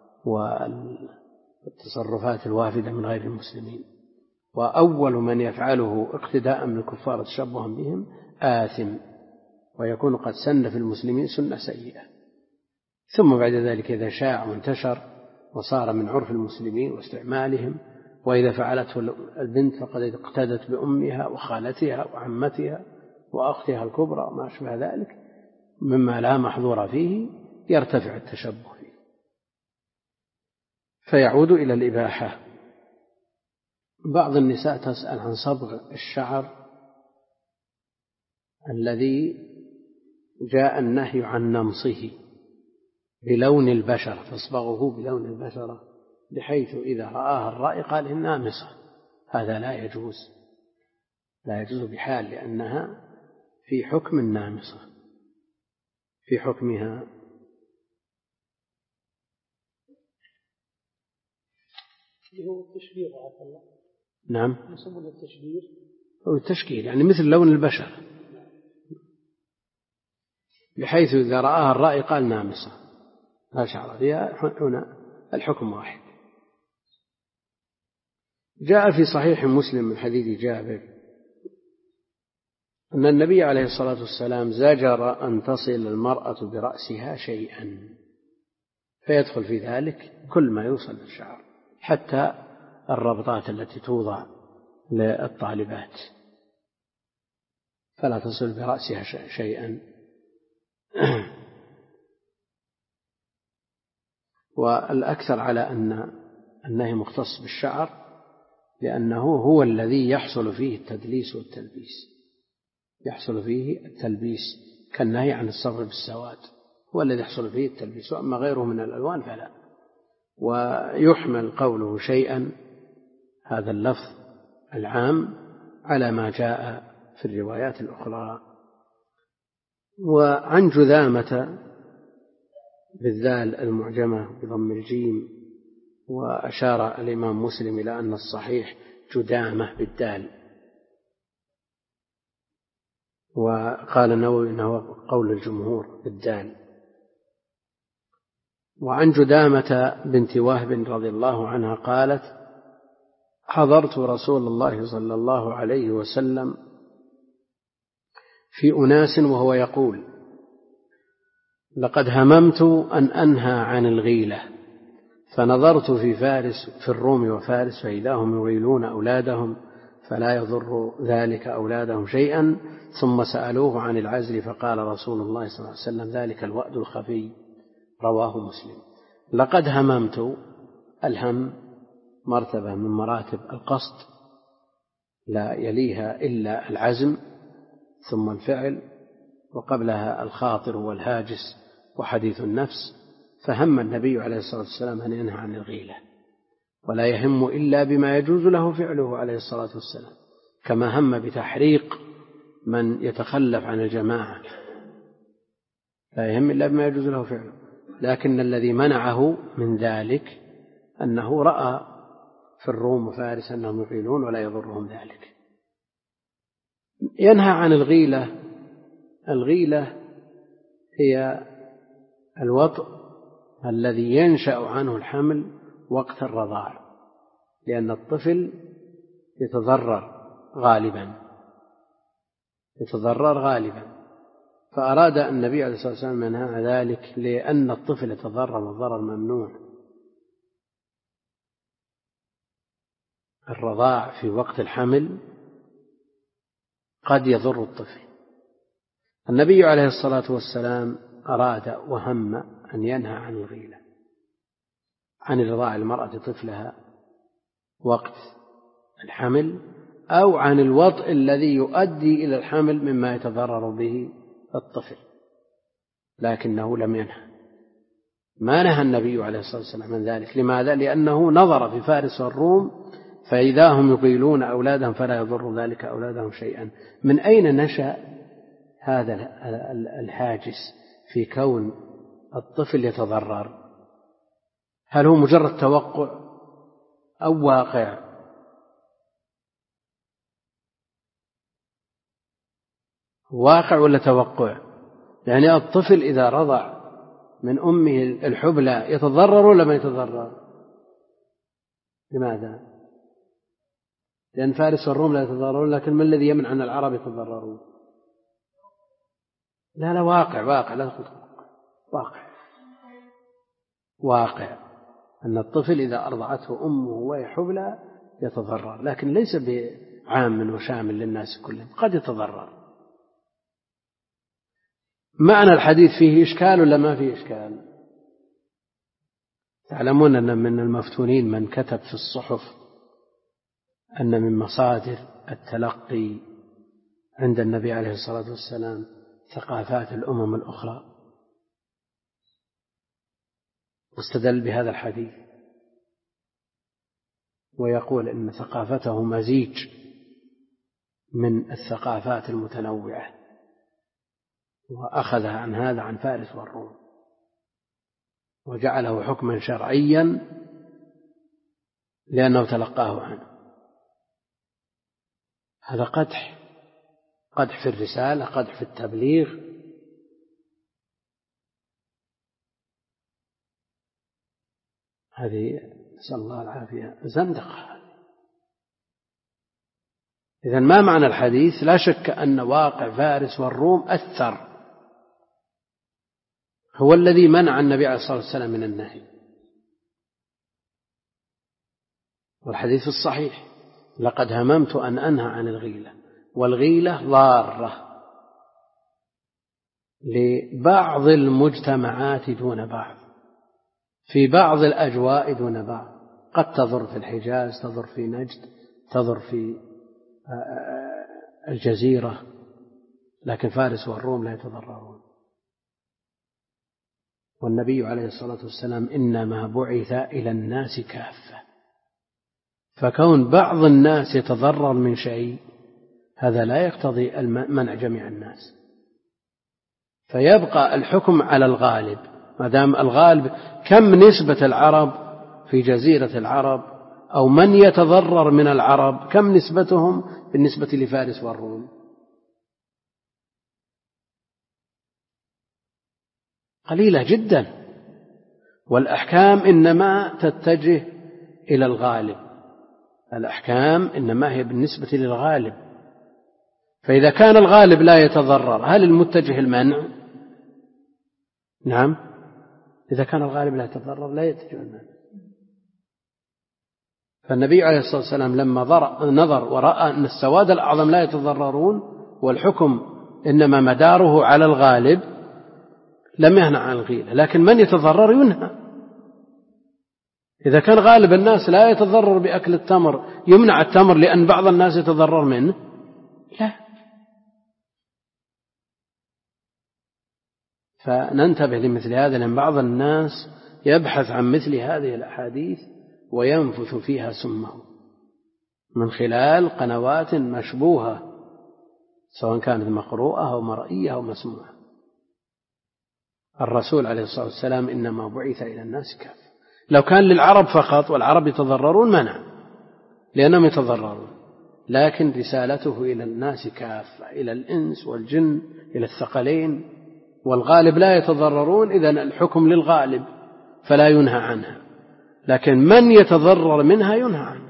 والتصرفات الوافدة من غير المسلمين، وأول من يفعله اقتداء بالكفار تشبها بهم آثم، ويكون قد سن في المسلمين سنة سيئة، ثم بعد ذلك إذا شاع وانتشر وصار من عرف المسلمين واستعمالهم، وإذا فعلته البنت فقد اقتدت بأمها وخالتها وعمتها وأختها الكبرى وما أشبه ذلك مما لا محظور فيه، يرتفع التشبه فيه فيعود إلى الإباحة. بعض النساء تسأل عن صبغ الشعر الذي جاء النهي عن نمصه بلون البشرة، تصبغه بلون البشرة بحيث إذا رآها الرائي قال إنها نامصة. هذا لا يجوز، لا يجوز بحال، لأنها في حكم النامصة، في حكمها. هو التشبير عفوا الله. نعم، يسمونه التشبير، هو التشكيل، يعني مثل لون البشرة بحيث إذا رآها الرائي قال نامصة لا شعر فيها، هنا الحكم واحد. جاء في صحيح مسلم من حديث جابر أن النبي عليه الصلاة والسلام زجر أن تصل المرأة برأسها شيئا، فيدخل في ذلك كل ما يوصل للشعر حتى الربطات التي توضع للطالبات، فلا تصل برأسها شيئا. والأكثر على أن النهي مختص بالشعر، لأنه هو الذي يحصل فيه التدليس والتلبيس، يحصل فيه التلبيس كالنهي عن الصبغ بالسواد، هو الذي يحصل فيه التلبيس، وأما غيره من الألوان فلا. ويحمل قوله شيئا هذا اللفظ العام على ما جاء في الروايات الأخرى. وعن جذامة بالذال المعجمة بضم الجيم، وأشار الإمام مسلم إلى أن الصحيح جدامة بالدال، وقال النووي إنه قول الجمهور بالدال. وعن جدامة بنت وهب رضي الله عنها قالت: حضرت رسول الله صلى الله عليه وسلم في أناس وهو يقول: لقد هممت أن أنهى عن الغيلة، فنظرت في فارس في الروم وفارس فإذا هم يغيلون أولادهم فلا يضر ذلك أولادهم شيئا، ثم سألوه عن العزل فقال رسول الله صلى الله عليه وسلم: ذلك الوأد الخفي. رواه مسلم. لقد هممت، الهم مرتبة من مراتب القصد لا يليها إلا العزم ثم الفعل، وقبلها الخاطر والهاجس وحديث النفس. فهم النبي عليه الصلاة والسلام أن ينهى عن الغيلة، ولا يهم إلا بما يجوز له فعله عليه الصلاة والسلام، كما هم بتحريق من يتخلف عن الجماعة، لا يهم إلا بما يجوز له فعله. لكن الذي منعه من ذلك أنه رأى في الروم وفارس أنهم يغيلون ولا يضرهم ذلك. ينهى عن الغيلة. الغيلة هي الوطء الذي ينشأ عنه الحمل وقت الرضاع، لأن الطفل يتضرر غالبا يتضرر غالبا فأراد النبي عليه الصلاة والسلام منع ذلك، لأن الطفل يتضرر والضرر ممنوع. الرضاع في وقت الحمل قد يضر الطفل. النبي عليه الصلاة والسلام أراد وهم أن ينهى عن الغيلة، عن رضاع المرأة طفلها وقت الحمل، أو عن الوطء الذي يؤدي إلى الحمل مما يتضرر به الطفل، لكنه لم ينهى. ما نهى النبي عليه الصلاة والسلام عن ذلك. لماذا؟ لأنه نظر في فارس والروم فإذا هم يغيلون أولادهم فلا يضر ذلك أولادهم شيئا. من أين نشأ هذا الحاجز في كون الطفل يتضرر؟ هل هو مجرد توقع أو واقع؟ واقع ولا توقع؟ يعني الطفل إذا رضع من أمه الحبلى يتضرر ولا ما يتضرر؟ لماذا؟ لأن فارس والروم لا يتضررون، لكن ما الذي يمنع أن العرب يتضررون؟ لا لا واقع واقع لا تقول واقع واقع أن الطفل إذا أرضعته أمه وهي حبلى يتضرر، لكن ليس بعام وشامل للناس كلهم، قد يتضرر. معنى الحديث فيه إشكال ولا ما فيه إشكال؟ تعلمون أن من المفتونين من كتب في الصحف أن من مصادر التلقي عند النبي عليه الصلاة والسلام ثقافات الأمم الأخرى، واستدل بهذا الحديث، ويقول إن ثقافته مزيج من الثقافات المتنوعة، وأخذها عن هذا عن فارس والروم، وجعله حكما شرعيا لأنه تلقاه عنه. هذا قدح، قدح في الرسالة، قدح في التبليغ. هذه نسأل الله العافية زندقة. إذن ما معنى الحديث؟ لا شك أن واقع فارس والروم أثر، هو الذي منع النبي عليه الصلاة والسلام من النهي. والحديث الصحيح: لقد هممت أن أنهى عن الغيلة، والغيلة ضارة لبعض المجتمعات دون بعض، في بعض الأجواء دون بعض، قد تضر في الحجاز، تضر في نجد، تضر في الجزيرة، لكن فارس والروم لا يتضررون. والنبي عليه الصلاة والسلام إنما بعث إلى الناس كافة، فكون بعض الناس يتضرر من شيء هذا لا يقتضي منع جميع الناس، فيبقى الحكم على الغالب. ما دام الغالب، كم نسبة العرب في جزيرة العرب، أو من يتضرر من العرب كم نسبتهم بالنسبة لفارس والروم؟ قليلة جدا. والأحكام إنما تتجه إلى الغالب، الأحكام إنما هي بالنسبة للغالب. فإذا كان الغالب لا يتضرر هل المتجه المنع؟ نعم، إذا كان الغالب لا يتضرر لا يتجه المنع. فالنبي عليه الصلاة والسلام لما نظر ورأى أن السواد الأعظم لا يتضررون والحكم إنما مداره على الغالب لم يهنع عن الغيلة، لكن من يتضرر ينهى. إذا كان غالب الناس لا يتضرر بأكل التمر يمنع التمر لأن بعض الناس يتضرر منه؟ لا. فننتبه لمثل هذا، لأن بعض الناس يبحث عن مثل هذه الأحاديث وينفث فيها سمه من خلال قنوات مشبوهة، سواء كانت مقروءة أو مرئية أو مسموعة. الرسول عليه الصلاة والسلام إنما بعث إلى الناس كافة. لو كان للعرب فقط والعرب يتضررون منع لأنهم يتضررون، لكن رسالته إلى الناس كافة، إلى الإنس والجن، إلى الثقلين، والغالب لا يتضررون، إذن الحكم للغالب فلا ينهى عنها، لكن من يتضرر منها ينهى عنه.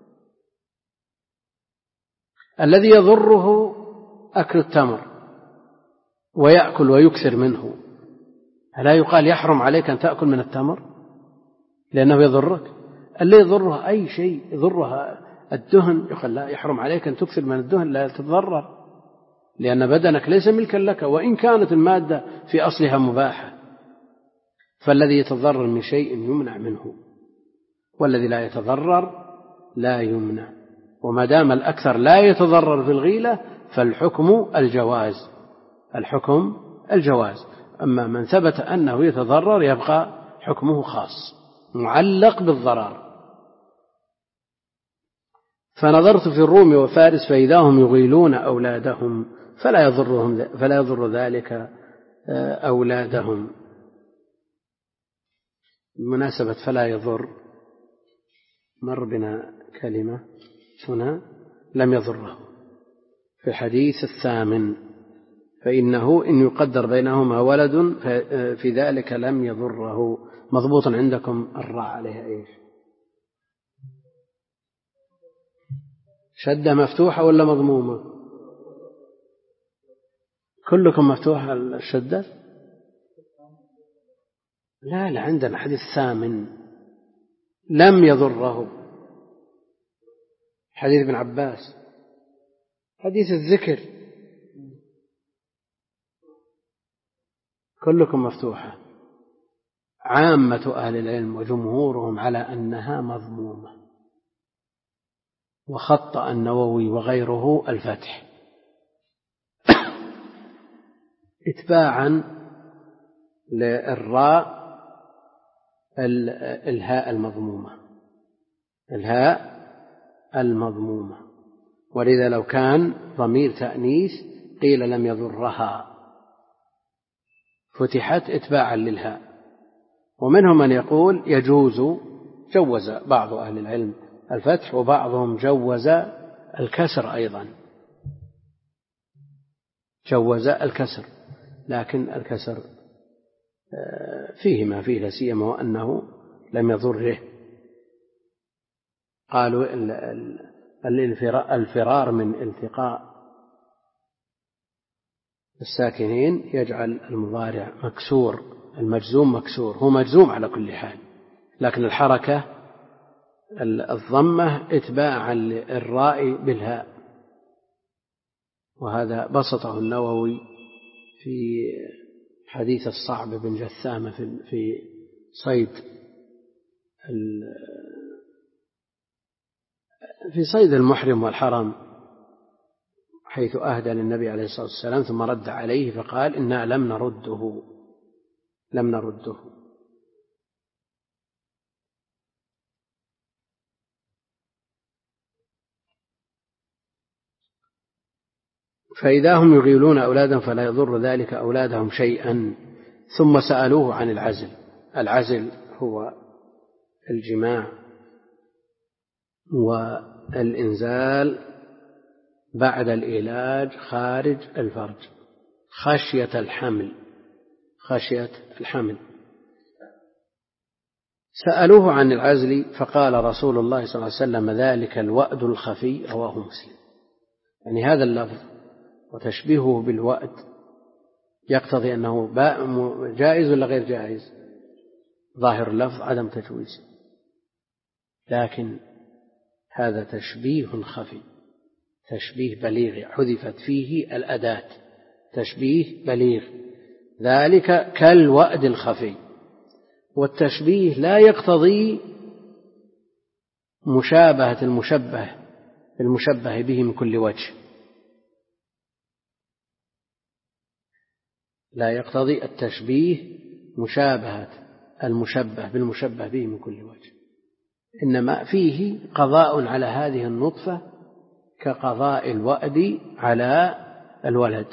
الذي يضره أكل التمر ويأكل ويكثر منه، ألا يقال يحرم عليك أن تأكل من التمر لأنه يضرك؟ اللي يضرها أي شيء يضرها الدهن يقال لا، يحرم عليك أن تكثر من الدهن لا تتضرر، لأن بدنك ليس ملكا لك وإن كانت المادة في أصلها مباحة. فالذي يتضرر من شيء يمنع منه، والذي لا يتضرر لا يمنع. وما دام الأكثر لا يتضرر في الغيلة فالحكم الجواز، الحكم الجواز. أما من ثبت أنه يتضرر يبقى حكمه خاص معلق بالضرر. فنظرت في الروم وفارس فإذا هم يغيلون أولادهم فلا يضرهم فلا يضر ذلك أولادهم. بمناسبة فلا يضر، مر بنا كلمة هنا لم يضره في الحديث الثامن، فإنه إن يقدر بينهما ولد في ذلك لم يضره. مضبوط عندكم الراء عليها إيش؟ شدة مفتوحة ولا مضمومة؟ كلكم مفتوحة الشدة؟ لا لا، عندنا حديث ثامن لم يضره. حديث ابن عباس، حديث الذكر، كلكم مفتوحة. عامة أهل العلم وجمهورهم على أنها مضمومة، وخطأ النووي وغيره الفتح اتباعا للراء الهاء المضمومة، الهاء المضمومة. ولذا لو كان ضمير تأنيث قيل لم يضرها، فتحت اتباعا للهاء. ومنهم من يقول يجوز، جوز بعض أهل العلم الفتح، وبعضهم جوز الكسر أيضا، جوز الكسر، لكن الكسر فيه ما فيه، لا سيما وأنه لم يضره. قالوا الفرار من التقاء الساكنين يجعل المضارع مكسور، المجزوم مكسور، هو مجزوم على كل حال، لكن الحركة الضمة اتباعا للراء بالهاء. وهذا بسطه النووي في حديث الصعب بن جثامة في صيد في صيد المحرم والحرم، حيث أهدى للنبي عليه الصلاة والسلام ثم رد عليه فقال إنا لم نرده لم نرده فإذا هم يغيلون أولادا فلا يضر ذلك أولادهم شيئا. ثم سألوه عن العزل. العزل هو الجماع والإنزال بعد العلاج خارج الفرج خشية الحمل خشية الحمل سألوه عن العزل فقال رسول الله صلى الله عليه وسلم ذلك الوأد الخفي، رواه مسلم. يعني هذا اللفظ وتشبيهه بالوأد يقتضي أنه جائز ولا غير جائز؟ ظاهر اللفظ عدم تجويز، لكن هذا تشبيه خفي، تشبيه بليغ، حذفت فيه الأداة، تشبيه بليغ، ذلك كالوأد الخفي. والتشبيه لا يقتضي مشابهة المشبه المشبه به من كل وجه، لا يقتضي التشبيه مشابهة المشبه بالمشبه به من كل وجه، إنما فيه قضاء على هذه النطفة كقضاء الوأد على الولد.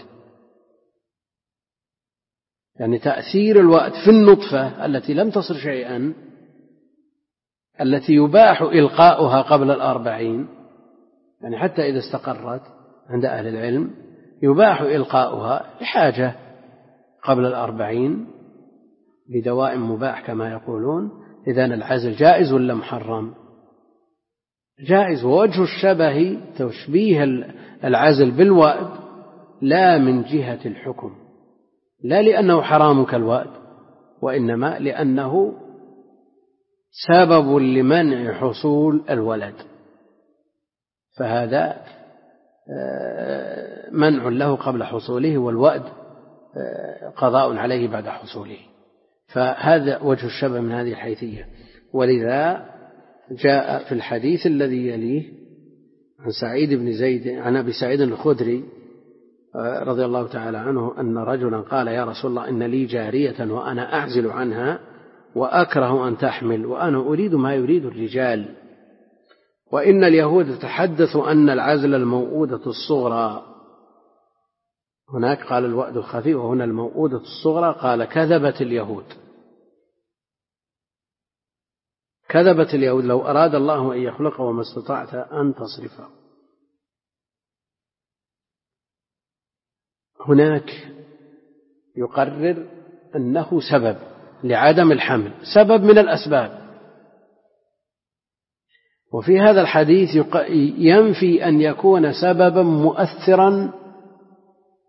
يعني تأثير الوأد في النطفة التي لم تصر شيئا، التي يباح إلقاؤها قبل الأربعين، يعني حتى إذا استقرت عند أهل العلم يباح إلقاؤها لحاجة قبل الأربعين بدواء مباح كما يقولون. إذن العزل جائز ولا محرم؟ جائز. ووجه الشبه تشبيه العزل بالوأد لا من جهة الحكم، لا لأنه حرام كالوأد، وإنما لأنه سبب لمنع حصول الولد، فهذا منع له قبل حصوله، والوأد قضاء عليه بعد حصوله. فهذا وجه الشبه من هذه الحيثية. ولذا جاء في الحديث الذي يليه عن سعيد بن زيد عن أبي سعيد الخدري رضي الله تعالى عنه أن رجلا قال يا رسول الله إن لي جارية وأنا أعزل عنها وأكره أن تحمل وأنا أريد ما يريد الرجال، وإن اليهود تحدثوا أن العزل الموؤودة الصغرى، هناك قال الوأد الخفي وهنا الموؤودة الصغرى، قال كذبت اليهود كذبت اليهود لو أراد الله أن يخلقه وما استطعت أن تصرفه. هناك يقرر أنه سبب لعدم الحمل، سبب من الأسباب. وفي هذا الحديث ينفي أن يكون سببا مؤثرا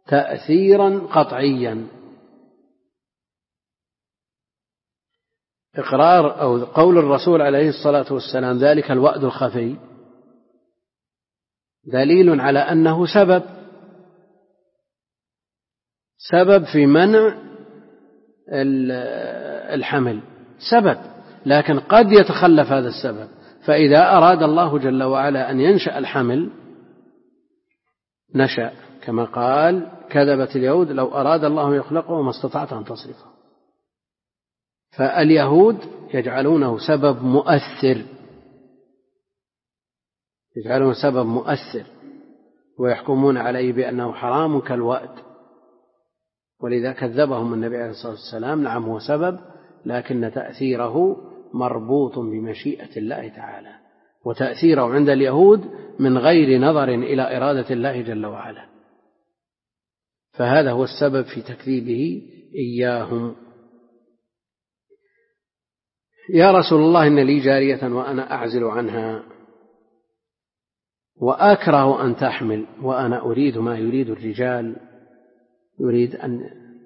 تأثيرا قطعيا، إقرار أو قول الرسول عليه الصلاة والسلام ذلك الوأد الخفي دليل على أنه سبب سبب في منع الحمل، سبب، لكن قد يتخلف هذا السبب، فإذا أراد الله جل وعلا أن ينشأ الحمل نشأ، كما قال كذبت اليهود لو أراد الله يخلقه ما استطعت أن تصرفه. فاليهود يجعلونه سبب مؤثر، يجعلونه سبب مؤثر ويحكمون عليه بأنه حرام كالوأد، ولذا كذبهم النبي عليه الصلاة والسلام. نعم هو سبب، لكن تأثيره مربوط بمشيئة الله تعالى، وتأثيره عند اليهود من غير نظر إلى إرادة الله جل وعلا، فهذا هو السبب في تكذيبه إياهم. يا رسول الله إن لي جارية وأنا أعزل عنها وأكره أن تحمل وأنا أريد ما يريد الرجال، يريد أن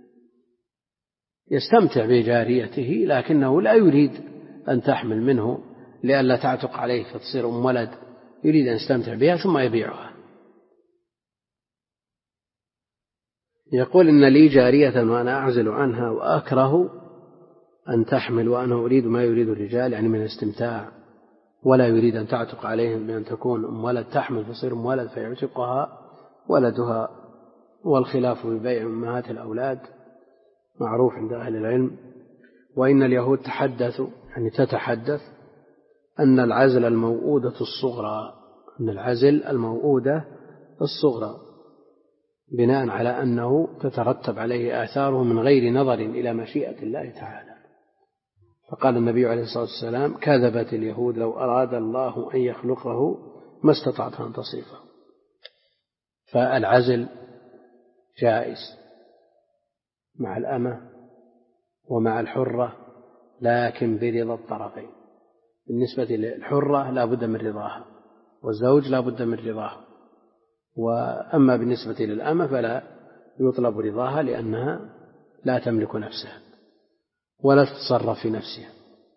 يستمتع بجاريته لكنه لا يريد أن تحمل منه لئلا تعتق عليه فتصير أم ولد، يريد أن يستمتع بها ثم يبيعها. يقول إن لي جارية وأنا أعزل عنها وأكره أن تحمل وأنا أريد ما يريد الرجال، يعني من الاستمتاع، ولا يريد أن تعتق عليهم بأن تكون أم ولد، تحمل فتصير أم ولد فيعتقها ولدها. والخلاف ببيع أمهات الأولاد معروف عند أهل العلم. وإن اليهود تحدثوا، يعني تتحدث أن العزل الموؤودة الصغرى، أن العزل الموؤودة الصغرى بناء على أنه تترتب عليه آثاره من غير نظر إلى مشيئة الله تعالى. فقال النبي عليه الصلاة والسلام كذبت اليهود لو أراد الله أن يخلقه ما استطعت أن تصرفه. فالعزل جائز مع الأمة ومع الحرة، لكن برضا الطرفين. بالنسبة للحرة لا بد من رضاها، والزوج لا بد من رضاه، وأما بالنسبة للأمة فلا يطلب رضاها لأنها لا تملك نفسها ولا تتصرف في نفسها.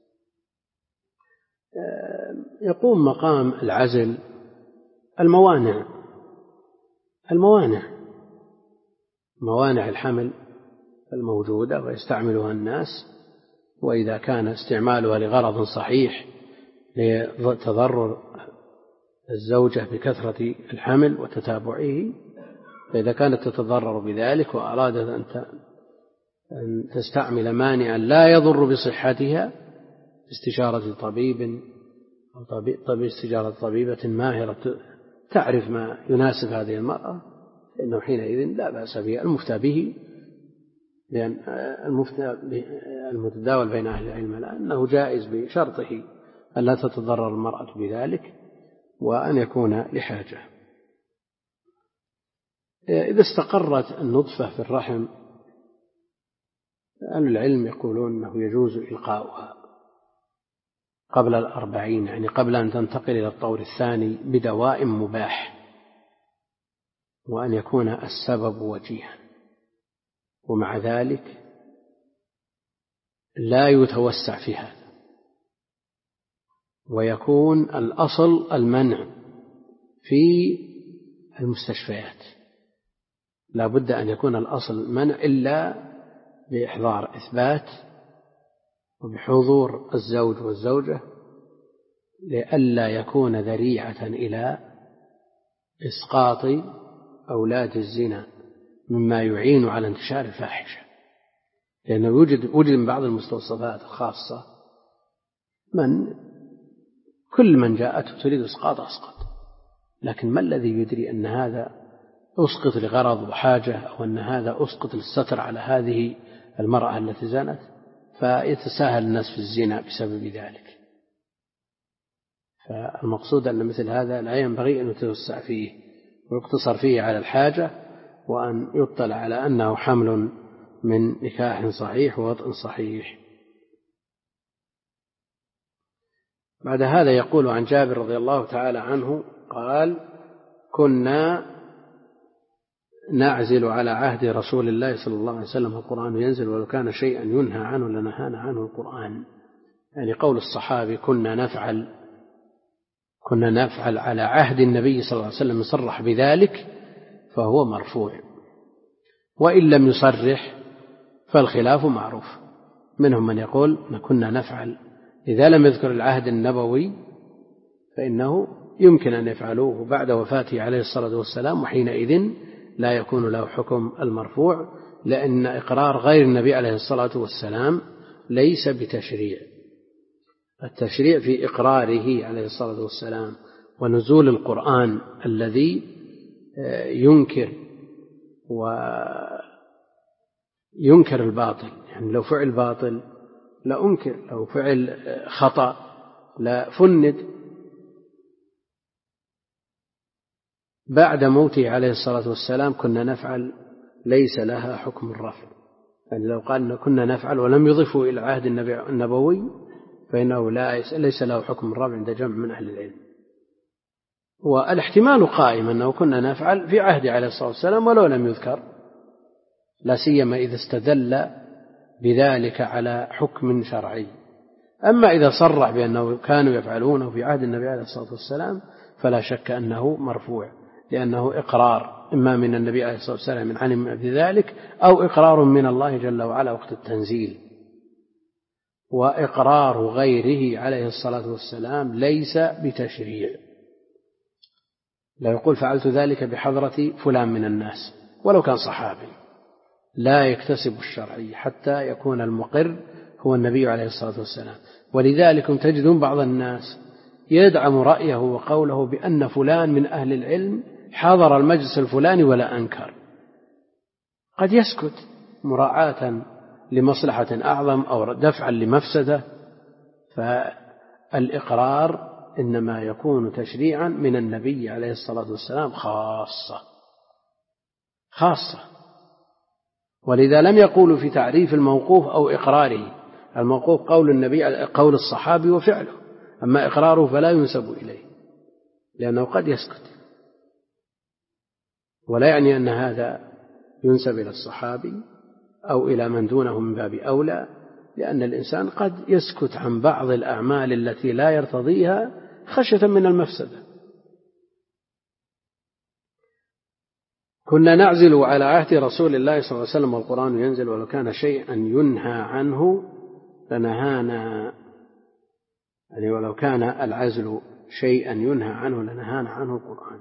يقوم مقام العزل الموانع الموانع موانع الحمل الموجودة ويستعملها الناس، وإذا كان استعمالها لغرض صحيح لتضرر الزوجة بكثرة الحمل وتتابعه، فإذا كانت تتضرر بذلك وأرادت أن تستعمل مانعا لا يضر بصحتها استشارة طبيب أو طبيب استشارة طبيبة ماهرة تعرف ما يناسب هذه المرأة، فإنه حينئذ لا بأس به. المفتى به لأن المتداول بين أهل العلم أنه جائز بشرطه أن لا تتضرر المرأة بذلك وأن يكون لحاجة. إذا استقرت النطفة في الرحم أهل العلم يقولون أنه يجوز إلقاؤها قبل الأربعين، يعني قبل أن تنتقل إلى الطور الثاني بدواء مباح، وأن يكون السبب وجيها، ومع ذلك لا يتوسع في هذا، ويكون الأصل المنع في المستشفيات. لا بد أن يكون الأصل المنع إلا بإحضار إثبات وبحضور الزوج والزوجة، لئلا يكون ذريعة إلى إسقاط أولاد الزنا مما يعين على انتشار الفاحشة. لأنه يوجد وجد من بعض المستوصفات الخاصة من كل من جاءته تريد إسقاط أسقط، لكن ما الذي يدري أن هذا أسقط لغرض وحاجة، أو أن هذا أسقط للستر على هذه المرأة التي زنت، فيتساهل الناس في الزنا بسبب ذلك. فالمقصود أن مثل هذا لا ينبغي أن يتوسع فيه ويقتصر فيه على الحاجة، وأن يطلع على أنه حمل من نكاح صحيح ووطء صحيح. بعد هذا يقول عن جابر رضي الله تعالى عنه قال كنا نعزل على عهد رسول الله صلى الله عليه وسلم القرآن ينزل ولو كان شيئا ينهى عنه لنهانا عنه القرآن. يعني قول الصحابي كنا نفعل كنا نفعل على عهد النبي صلى الله عليه وسلم يصرح بذلك فهو مرفوع، وإن لم يصرح فالخلاف معروف. منهم من يقول ما كنا نفعل، إذا لم يذكر العهد النبوي فإنه يمكن أن يفعلوه بعد وفاته عليه الصلاة والسلام، وحينئذ لا يكون له حكم المرفوع، لأن إقرار غير النبي عليه الصلاة والسلام ليس بتشريع. التشريع في إقراره عليه الصلاة والسلام ونزول القرآن الذي ينكر وينكر الباطل، يعني لو فعل باطل لا أنكر، لو فعل خطأ لا فند. بعد موته عليه الصلاة والسلام كنا نفعل ليس لها حكم الرفع، يعني لو قال كنا نفعل ولم يضفوا إلى عهد النبوي فإنه ليس له حكم الرفع عند جمع من أهل العلم. والاحتمال قائم أنه كنا نفعل في عهد عليه الصلاة والسلام ولو لم يذكر، لا سيما إذا استدل بذلك على حكم شرعي. أما إذا صرح بأنه كانوا يفعلونه في عهد النبي عليه الصلاة والسلام فلا شك أنه مرفوع، لأنه إقرار إما من النبي عليه الصلاة والسلام من علم بذلك أو إقرار من الله جل وعلا وقت التنزيل. وإقرار غيره عليه الصلاة والسلام ليس بتشريع. لا يقول فعلت ذلك بحضرة فلان من الناس ولو كان صحابي، لا يكتسب الشرعي حتى يكون المقر هو النبي عليه الصلاة والسلام. ولذلك تجدون بعض الناس يدعم رأيه وقوله بأن فلان من أهل العلم حضر المجلس الفلاني ولا أنكر، قد يسكت مراعاة لمصلحة أعظم أو دفعا لمفسدة. فالإقرار إنما يكون تشريعا من النبي عليه الصلاة والسلام خاصة خاصة. ولذا لم يقولوا في تعريف الموقوف أو إقراره، الموقوف قول النبي قول الصحابي وفعله، أما إقراره فلا ينسب إليه لأنه قد يسكت. ولا يعني أن هذا ينسب إلى الصحابي أو إلى من دونه من باب أولى، لأن الإنسان قد يسكت عن بعض الأعمال التي لا يرتضيها خشية من المفسدة. كنا نعزل على عهد رسول الله صلى الله عليه وسلم والقرآن ينزل ولو كان شيئا ينهى عنه لنهانا، يعني ولو كان العزل شيئا ينهى عنه لنهانا عنه القرآن.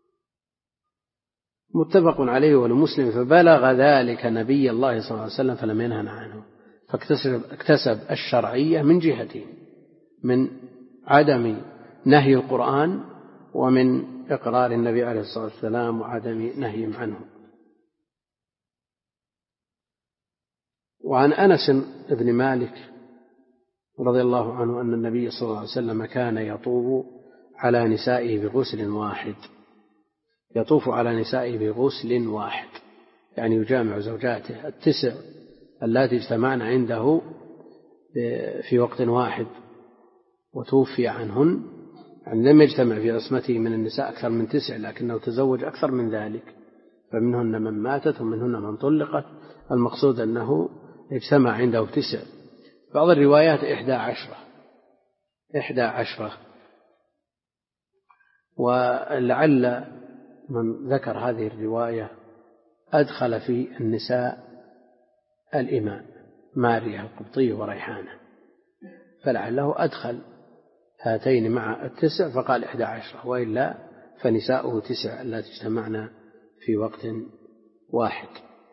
متفق عليه ولمسلم فبلغ ذلك نبي الله صلى الله عليه وسلم فلم ينهنا عنه، فاكتسب اكتسب الشرعية من جهتين، من عدم نهي القرآن ومن إقرار النبي عليه الصلاة والسلام وعدم نهي عنه. وعن أنس بن مالك رضي الله عنه أن النبي صلى الله عليه وسلم كان يطوف على نسائه بغسل واحد يطوف على نسائه بغسل واحد يعني يجامع زوجاته التسع اللاتي اجتمعن عنده في وقت واحد وتوفي عنهن، يعني لم يجتمع في عصمته من النساء أكثر من تسع، لكنه تزوج أكثر من ذلك، فمنهن من ماتت ومنهن من طلقت. المقصود أنه اجتمع عنده تسع، بعض الروايات إحدى عشرة إحدى عشرة ولعل من ذكر هذه الرواية أدخل في النساء الإماء ماريا القبطية وريحانة، فلعله أدخل هاتين مع التسع فقال إحدى عشرة، وإلا فنساؤه تسع التي اجتمعنا في وقت واحد.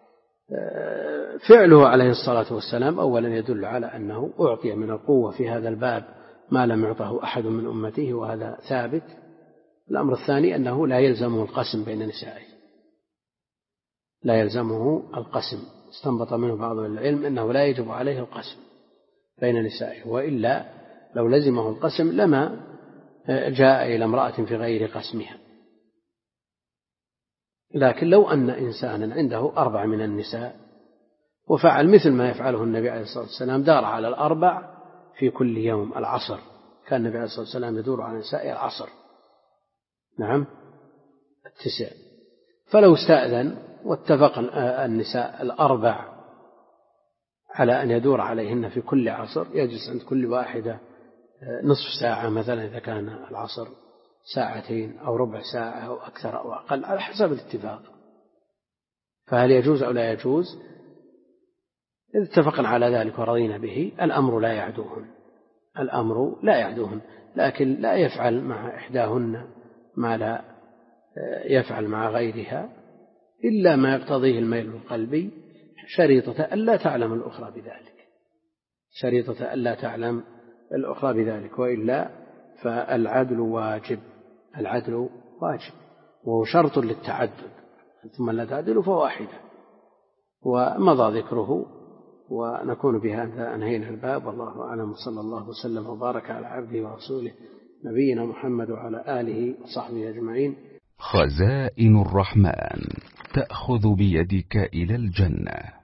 فعله عليه الصلاة والسلام أولا يدل على أنه أعطي من القوة في هذا الباب ما لم يعطه أحد من أمته، وهذا ثابت. الأمر الثاني أنه لا يلزمه القسم بين نسائه، لا يلزمه القسم، استنبط منه بعض العلم أنه لا يجب عليه القسم بين نسائه، وإلا لو لزمه القسم لما جاء إلى امرأة في غير قسمها. لكن لو أن إنسانا عنده أربع من النساء وفعل مثل ما يفعله النبي عليه الصلاة والسلام، دار على الأربع في كل يوم العصر، كان النبي عليه الصلاة والسلام يدور على نساء العصر، نعم التسع، فلو استأذن واتفق النساء الأربع على أن يدور عليهن في كل عصر، يجلس عند كل واحدة نصف ساعة مثلا إذا كان العصر ساعتين أو ربع ساعة أو أكثر أو أقل على حسب الاتفاق. فهل يجوز أو لا يجوز؟ إذا اتفقنا على ذلك ورضينا به الأمر لا يعدوهن، الأمر لا يعدوهن، لكن لا يفعل مع إحداهن ما لا يفعل مع غيرها إلا ما يقتضيه الميل القلبي، شريطة ألا تعلم الأخرى بذلك، شريطة ألا تعلم الأخرى بذلك، وإلا فالعدل واجب، العدل واجب وهو شرط للتعدد، ثم لا تعدل فواحدة. ومضى ذكره، ونكون بهذا أنهينا الباب، والله أعلم، صلى الله وسلم وبارك على عبده ورسوله نبينا محمد وعلى آله وصحبه أجمعين. خزائن الرحمن تأخذ بيدك إلى الجنة.